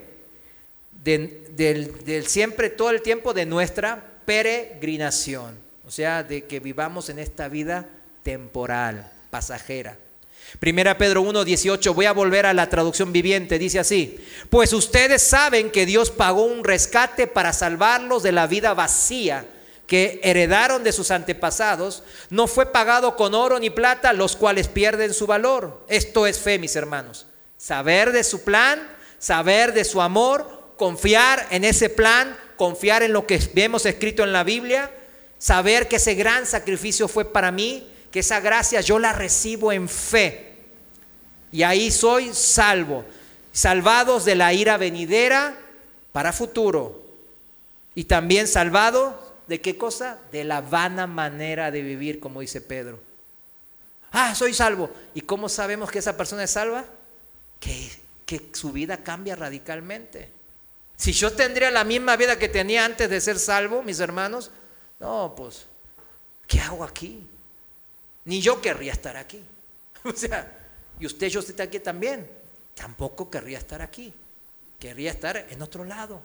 siempre, todo el tiempo de nuestra peregrinación. O sea, de que vivamos en esta vida temporal, pasajera. Primera Pedro 1:18, voy a volver a la traducción viviente, dice así: pues ustedes saben que Dios pagó un rescate para salvarlos de la vida vacía que heredaron de sus antepasados. No fue pagado con oro ni plata, los cuales pierden su valor. Esto es fe, mis hermanos. Saber de su plan, saber de su amor, confiar en ese plan, confiar en lo que vemos escrito en la Biblia, saber que ese gran sacrificio fue para mí, que esa gracia yo la recibo en fe. Y ahí soy salvo, salvados de la ira venidera para futuro. Y también salvado ¿de qué cosa? De la vana manera de vivir, como dice Pedro. Soy salvo. ¿Y cómo sabemos que esa persona es salva? Que su vida cambia radicalmente. Si yo tendría la misma vida que tenía antes de ser salvo, mis hermanos, no, pues, ¿qué hago aquí? Ni yo querría estar aquí. O sea, y yo está aquí también. Tampoco querría estar aquí. Querría estar en otro lado.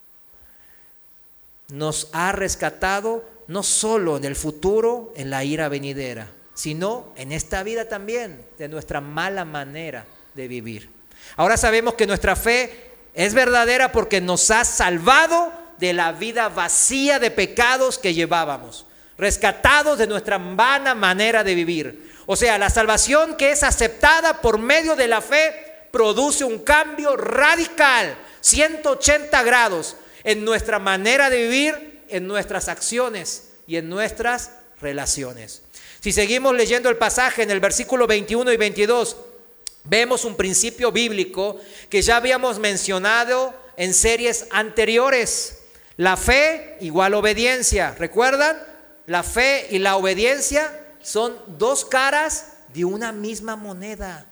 Nos ha rescatado no solo en el futuro, en la ira venidera, sino en esta vida también, de nuestra mala manera de vivir. Ahora sabemos que nuestra fe es verdadera porque nos ha salvado de la vida vacía de pecados que llevábamos, rescatados de nuestra vana manera de vivir. O sea, la salvación que es aceptada por medio de la fe produce un cambio radical, 180 grados, en nuestra manera de vivir, en nuestras acciones y en nuestras relaciones. Si seguimos leyendo el pasaje en el versículo 21 y 22, vemos un principio bíblico que ya habíamos mencionado en series anteriores. La fe igual obediencia. ¿Recuerdan? La fe y la obediencia son dos caras de una misma moneda.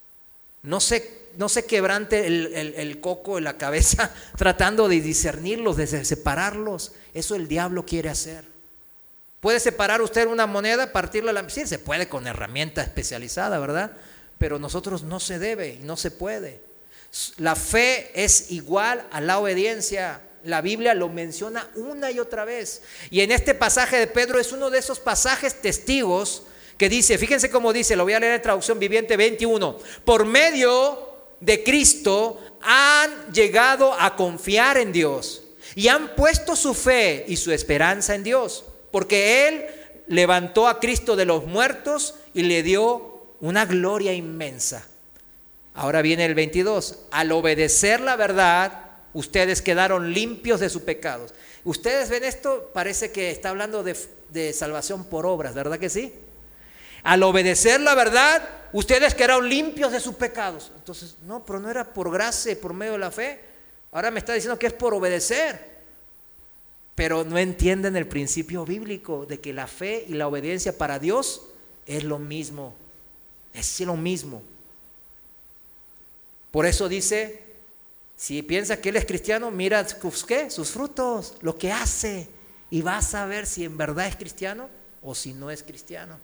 No se quebrante el coco en la cabeza tratando de discernirlos, de separarlos. Eso el diablo quiere hacer. ¿Puede separar usted una moneda, partirla a la mitad? Sí, se puede con herramienta especializada, ¿verdad? Pero nosotros no se debe y no se puede. La fe es igual a la obediencia. La Biblia lo menciona una y otra vez. Y en este pasaje de Pedro es uno de esos pasajes testigos que dice, fíjense cómo dice, lo voy a leer en traducción viviente 21. Por medio de Cristo han llegado a confiar en Dios y han puesto su fe y su esperanza en Dios, porque Él levantó a Cristo de los muertos y le dio una gloria inmensa. Ahora viene el 22. Al obedecer la verdad, ustedes quedaron limpios de sus pecados. Ustedes ven esto, parece que está hablando de salvación por obras, ¿verdad que sí? Al obedecer la verdad, ustedes quedaron limpios de sus pecados. Entonces, no, pero no era por gracia y por medio de la fe. Ahora me está diciendo que es por obedecer. Pero no entienden el principio bíblico de que la fe y la obediencia para Dios es lo mismo. Es lo mismo. Por eso dice, si piensa que él es cristiano, mira sus frutos, lo que hace, y vas a ver si en verdad es cristiano o si no es cristiano.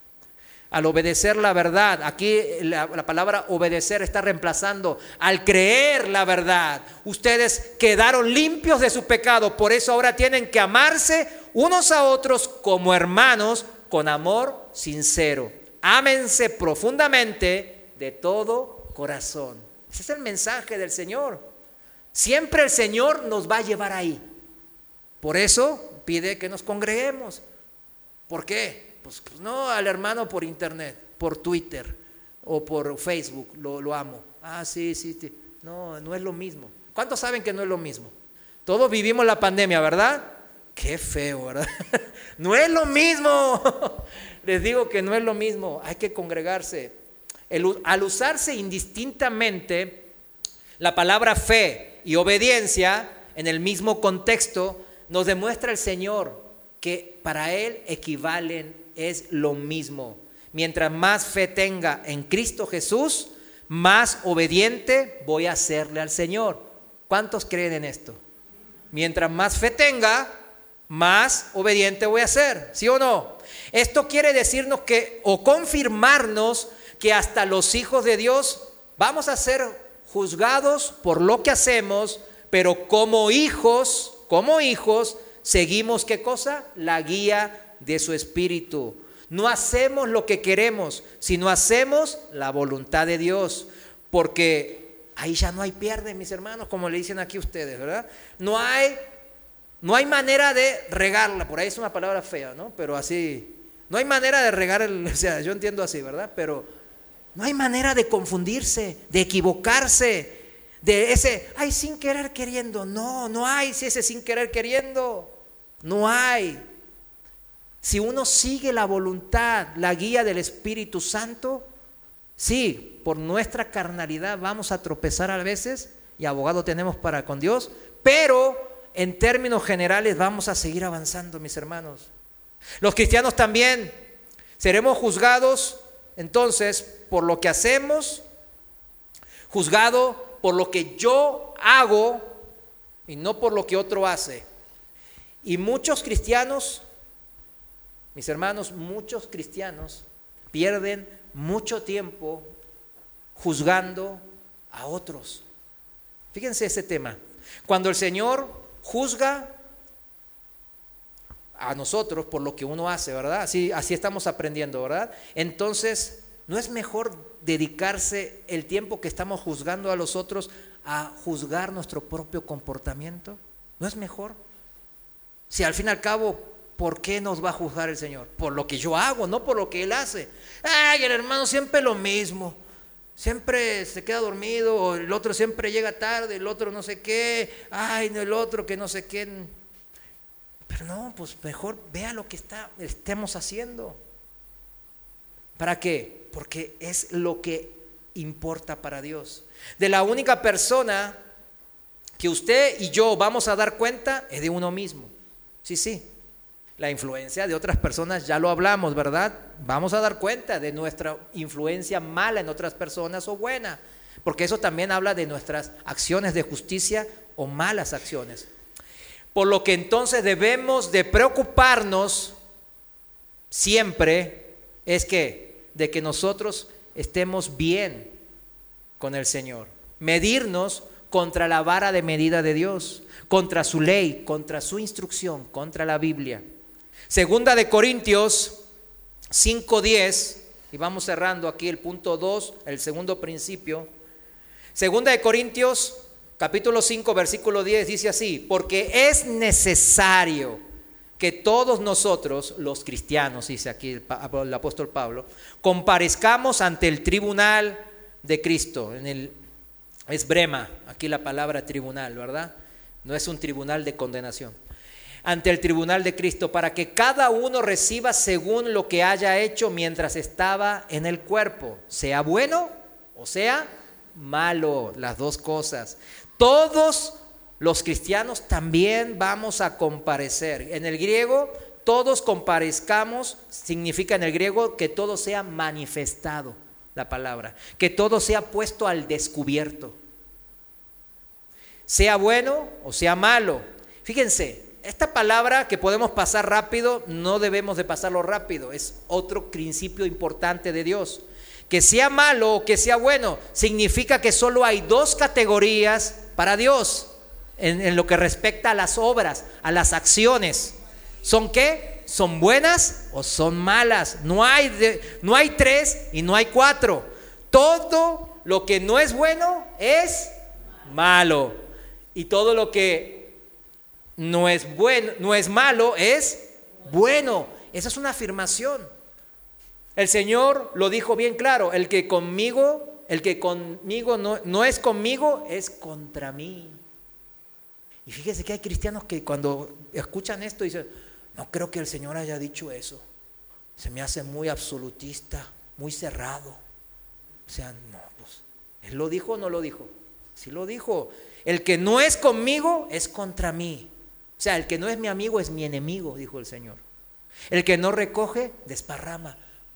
Al obedecer la verdad, aquí la palabra obedecer está reemplazando al creer la verdad. Ustedes quedaron limpios de su pecado, por eso ahora tienen que amarse unos a otros como hermanos con amor sincero. Ámense profundamente de todo corazón. Ese es el mensaje del Señor. Siempre el Señor nos va a llevar ahí. Por eso pide que nos congreguemos. ¿Por qué? Pues no al hermano por internet, por Twitter o por Facebook, lo amo. Sí. No es lo mismo. ¿Cuántos saben que no es lo mismo? Todos vivimos la pandemia, ¿verdad? Qué feo, ¿verdad? No es lo mismo. Les digo que no es lo mismo. Hay que congregarse. Al usarse indistintamente la palabra fe y obediencia en el mismo contexto, nos demuestra el Señor que para Él equivalen, es lo mismo. Mientras más fe tenga en Cristo Jesús, más obediente voy a serle al Señor. ¿Cuántos creen en esto? Mientras más fe tenga, más obediente voy a ser, ¿sí o no? Esto quiere decirnos que, o confirmarnos que hasta los hijos de Dios vamos a ser juzgados por lo que hacemos, pero como hijos, seguimos ¿qué cosa? La guía de su espíritu. No hacemos lo que queremos, sino hacemos la voluntad de Dios, porque ahí ya no hay pierde, mis hermanos, como le dicen aquí ustedes, ¿verdad? No hay manera de regarla, por ahí es una palabra fea, ¿no? Pero así, no hay manera de regar o sea, yo entiendo así, ¿verdad? Pero no hay manera de confundirse, de equivocarse, De ese, ay, sin querer queriendo. No, no hay ese sin querer queriendo. No hay. Si uno sigue la voluntad, la guía del Espíritu Santo, sí, por nuestra carnalidad vamos a tropezar a veces, y abogado tenemos para con Dios, pero en términos generales vamos a seguir avanzando, mis hermanos. Los cristianos también seremos juzgados entonces por lo que hacemos, juzgado por lo que yo hago y no por lo que otro hace. Y muchos cristianos, mis hermanos, muchos cristianos pierden mucho tiempo juzgando a otros. Fíjense ese tema. Cuando el Señor juzga a nosotros por lo que uno hace, ¿verdad? Así estamos aprendiendo, ¿verdad? Entonces, ¿no es mejor dedicarse el tiempo que estamos juzgando a los otros a juzgar nuestro propio comportamiento? ¿No es mejor? Si al fin y al cabo, ¿por qué nos va a juzgar el Señor? Por lo que yo hago, no por lo que Él hace. Ay, el hermano siempre lo mismo. Siempre se queda dormido, o el otro siempre llega tarde, el otro no sé qué. Ay, no, el otro que no sé qué. Pero no, pues mejor vea lo que estemos haciendo. ¿Para qué? Porque es lo que importa para Dios. De la única persona que usted y yo vamos a dar cuenta es de uno mismo. Sí. La influencia de otras personas ya lo hablamos, ¿verdad? Vamos a dar cuenta de nuestra influencia mala en otras personas o buena, porque eso también habla de nuestras acciones de justicia o malas acciones. Por lo que entonces debemos de preocuparnos siempre es de que nosotros estemos bien con el Señor. Medirnos contra la vara de medida de Dios, contra su ley, contra su instrucción, contra la Biblia. Segunda de Corintios 5:10, y vamos cerrando aquí el punto 2, el segundo principio. Segunda de Corintios capítulo 5 versículo 10 dice así: porque es necesario que todos nosotros, los cristianos, dice aquí el apóstol Pablo, comparezcamos ante el tribunal de Cristo. Es brema, aquí la palabra tribunal, ¿verdad? No es un tribunal de condenación. Ante el tribunal de Cristo, para que cada uno reciba según lo que haya hecho mientras estaba en el cuerpo, sea bueno o sea malo, las dos cosas. Todos los cristianos también vamos a comparecer. En el griego, todos comparezcamos, significa en el griego que todo sea manifestado, la palabra, que todo sea puesto al descubierto, sea bueno o sea malo. Fíjense, esta palabra que podemos pasar rápido, no debemos de pasarlo rápido, es otro principio importante de Dios. Que sea malo o que sea bueno, significa que solo hay dos categorías para Dios en lo que respecta a las obras, a las acciones. ¿Son qué? ¿Son buenas o son malas? No hay tres y no hay cuatro. Todo lo que no es bueno es malo, y todo lo que no es bueno, no es malo, es bueno. Esa es una afirmación. El Señor lo dijo bien claro: el que conmigo no es conmigo, es contra mí. Y fíjese que hay cristianos que cuando escuchan esto dicen: no creo que el Señor haya dicho eso. Se me hace muy absolutista, muy cerrado. O sea, no, pues, ¿Él lo dijo o no lo dijo? Sí lo dijo. El que no es conmigo es contra mí. O sea, el que no es mi amigo es mi enemigo, dijo el Señor. El que no recoge, desparrama.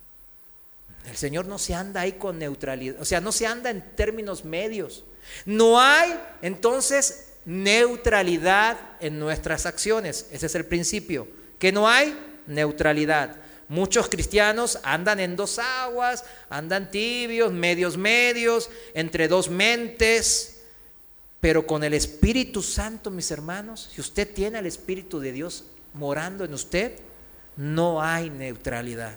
El Señor no se anda ahí con neutralidad, o sea, no se anda en términos medios. No hay, entonces, neutralidad en nuestras acciones. Ese es el principio, que no hay neutralidad. Muchos cristianos andan en dos aguas, andan tibios, medios, entre dos mentes. Pero con el Espíritu Santo, mis hermanos, si usted tiene al Espíritu de Dios morando en usted, no hay neutralidad.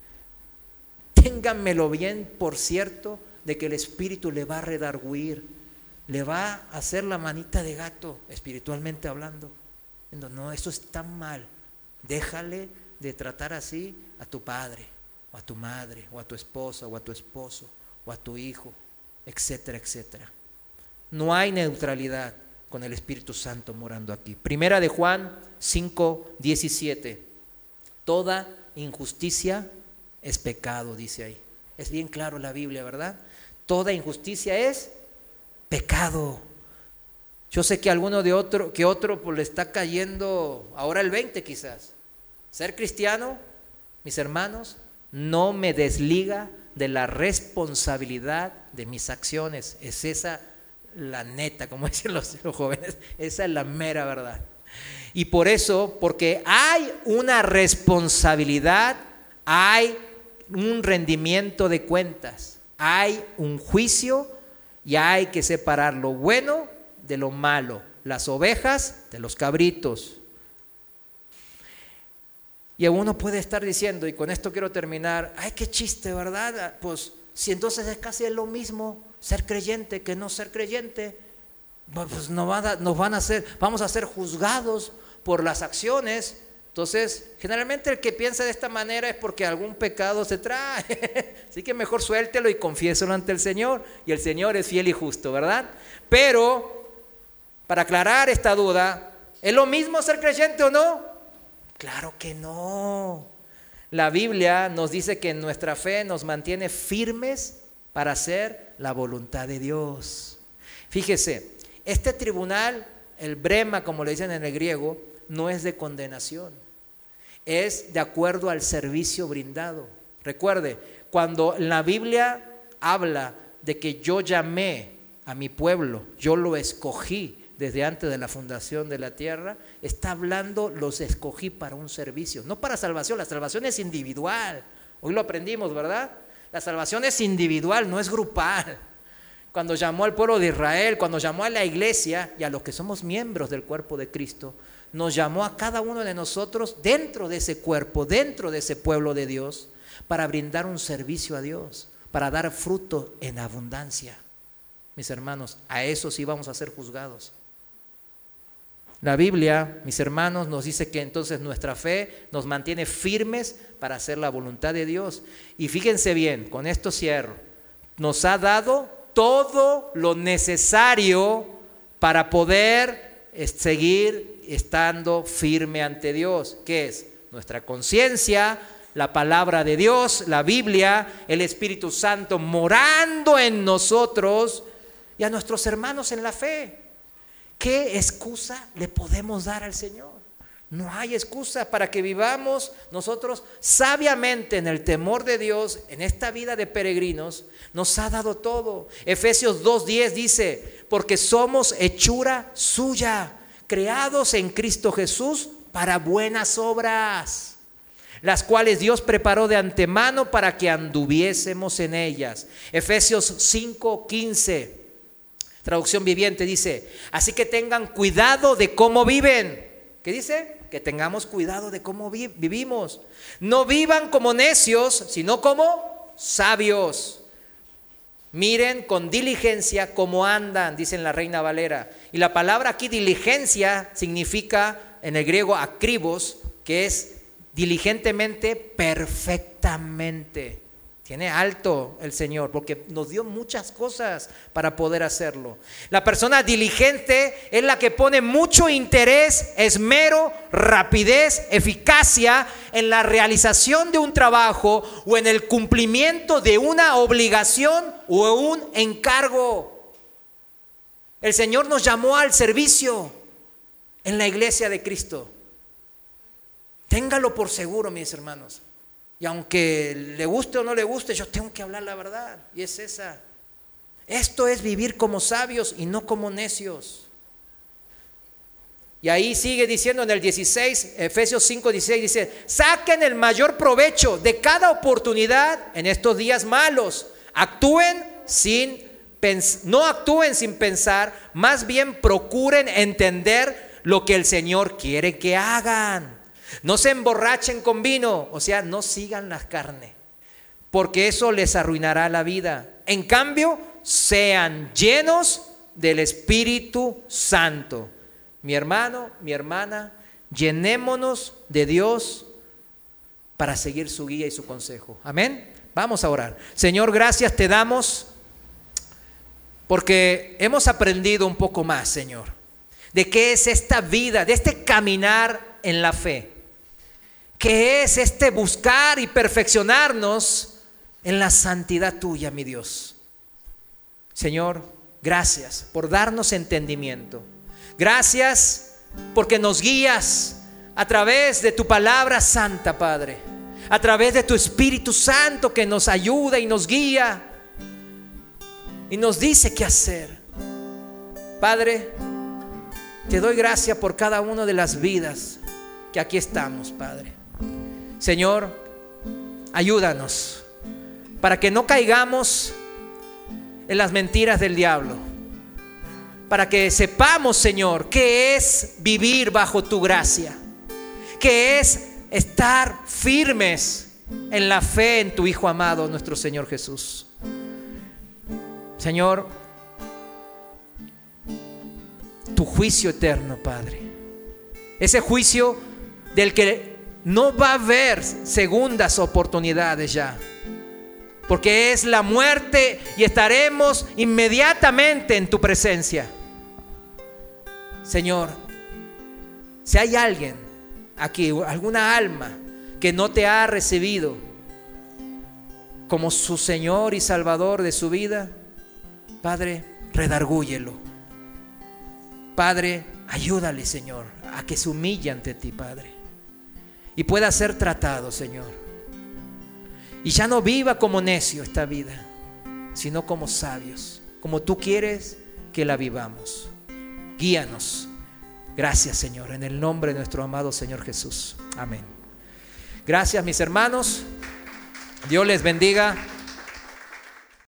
Ténganmelo bien, por cierto, de que el Espíritu le va a redarguir, le va a hacer la manita de gato, espiritualmente hablando. No, eso está mal. Déjale de tratar así a tu padre, o a tu madre, o a tu esposa, o a tu esposo, o a tu hijo, etcétera, etcétera. No hay neutralidad con el Espíritu Santo morando aquí. Primera de Juan 5:17. Toda injusticia es pecado, dice ahí. Es bien claro la Biblia, ¿verdad? Toda injusticia es pecado. Yo sé que a alguno de otro pues le está cayendo ahora el 20 quizás. Ser cristiano, mis hermanos, no me desliga de la responsabilidad de mis acciones. Es esa la neta, como dicen los jóvenes, esa es la mera verdad. Y por eso, porque hay una responsabilidad, hay un rendimiento de cuentas, hay un juicio y hay que separar lo bueno de lo malo, las ovejas de los cabritos. Y uno puede estar diciendo, y con esto quiero terminar, ay, qué chiste, ¿verdad? Pues si entonces es casi lo mismo ser creyente que no ser creyente, pues vamos a ser juzgados por las acciones. Entonces, generalmente el que piensa de esta manera es porque algún pecado se trae. Así que mejor suéltelo y confiéselo ante el Señor. Y el Señor es fiel y justo, ¿verdad? Pero, para aclarar esta duda, ¿es lo mismo ser creyente o no? Claro que no. La Biblia nos dice que nuestra fe nos mantiene firmes para hacer la voluntad de Dios. Fíjese, este tribunal, el brema, como le dicen en el griego, no es de condenación. Es de acuerdo al servicio brindado. Recuerde, cuando la Biblia habla de que yo llamé a mi pueblo, yo lo escogí desde antes de la fundación de la tierra, está hablando, los escogí para un servicio, no para salvación. La salvación es individual. Hoy lo aprendimos, ¿verdad? La salvación es individual, no es grupal. Cuando llamó al pueblo de Israel, cuando llamó a la iglesia y a los que somos miembros del cuerpo de Cristo, nos llamó a cada uno de nosotros dentro de ese cuerpo, dentro de ese pueblo de Dios, para brindar un servicio a Dios, para dar fruto en abundancia. Mis hermanos, a eso sí vamos a ser juzgados. La Biblia, mis hermanos, nos dice que entonces nuestra fe nos mantiene firmes para hacer la voluntad de Dios. Y fíjense bien, con esto cierro, nos ha dado todo lo necesario para poder seguir estando firme ante Dios. ¿Qué es? Nuestra conciencia, la palabra de Dios, la Biblia, el Espíritu Santo morando en nosotros y a nuestros hermanos en la fe. ¿Qué excusa le podemos dar al Señor? No hay excusa para que vivamos nosotros sabiamente en el temor de Dios, en esta vida de peregrinos. Nos ha dado todo. Efesios 2:10 dice, porque somos hechura suya, creados en Cristo Jesús para buenas obras, las cuales Dios preparó de antemano para que anduviésemos en ellas. Efesios 5:15, traducción viviente, dice, así que tengan cuidado de cómo viven. ¿Qué dice? Que tengamos cuidado de cómo vivimos. No vivan como necios, sino como sabios. Miren con diligencia cómo andan, dice en la Reina Valera. Y la palabra aquí diligencia significa en el griego akribos, que es diligentemente, perfectamente. Tiene alto el Señor porque nos dio muchas cosas para poder hacerlo. La persona diligente es la que pone mucho interés, esmero, rapidez, eficacia en la realización de un trabajo o en el cumplimiento de una obligación o un encargo. El Señor nos llamó al servicio en la iglesia de Cristo. Téngalo por seguro, mis hermanos. Y aunque le guste o no le guste, yo tengo que hablar la verdad. Y es esa. Esto es vivir como sabios y no como necios. Y ahí sigue diciendo en el 16, Efesios 5:16, dice, saquen el mayor provecho de cada oportunidad en estos días malos. No actúen sin pensar, más bien procuren entender lo que el Señor quiere que hagan. No se emborrachen con vino, o sea, no sigan la carne, porque eso les arruinará la vida. En cambio, sean llenos del Espíritu Santo. Mi hermano, mi hermana, llenémonos de Dios para seguir su guía y su consejo. Amén. Vamos a orar. Señor, gracias te damos porque hemos aprendido un poco más, Señor, de qué es esta vida, de este caminar en la fe, qué es este buscar y perfeccionarnos en la santidad tuya, mi Dios. Señor, gracias por darnos entendimiento. Gracias porque nos guías a través de tu palabra santa, Padre, a través de tu Espíritu Santo que nos ayuda y nos guía y nos dice qué hacer. Padre, te doy gracias por cada una de las vidas que aquí estamos, Padre. Señor, ayúdanos para que no caigamos en las mentiras del diablo, para que sepamos, Señor, qué es vivir bajo tu gracia, qué es estar firmes en la fe en tu Hijo amado, nuestro Señor Jesús. Señor, tu juicio eterno, Padre, ese juicio del que no va a haber segundas oportunidades ya, porque es la muerte y estaremos inmediatamente en tu presencia. Señor, si hay alguien aquí, alguna alma que no te ha recibido como su Señor y Salvador de su vida, Padre, redargúyelo. Padre, ayúdale, Señor, a que se humille ante ti, Padre, y pueda ser tratado, Señor, y ya no viva como necio esta vida, sino como sabios, como tú quieres que la vivamos. Guíanos. Gracias, Señor, en el nombre de nuestro amado Señor Jesús. Amén. Gracias, mis hermanos. Dios les bendiga.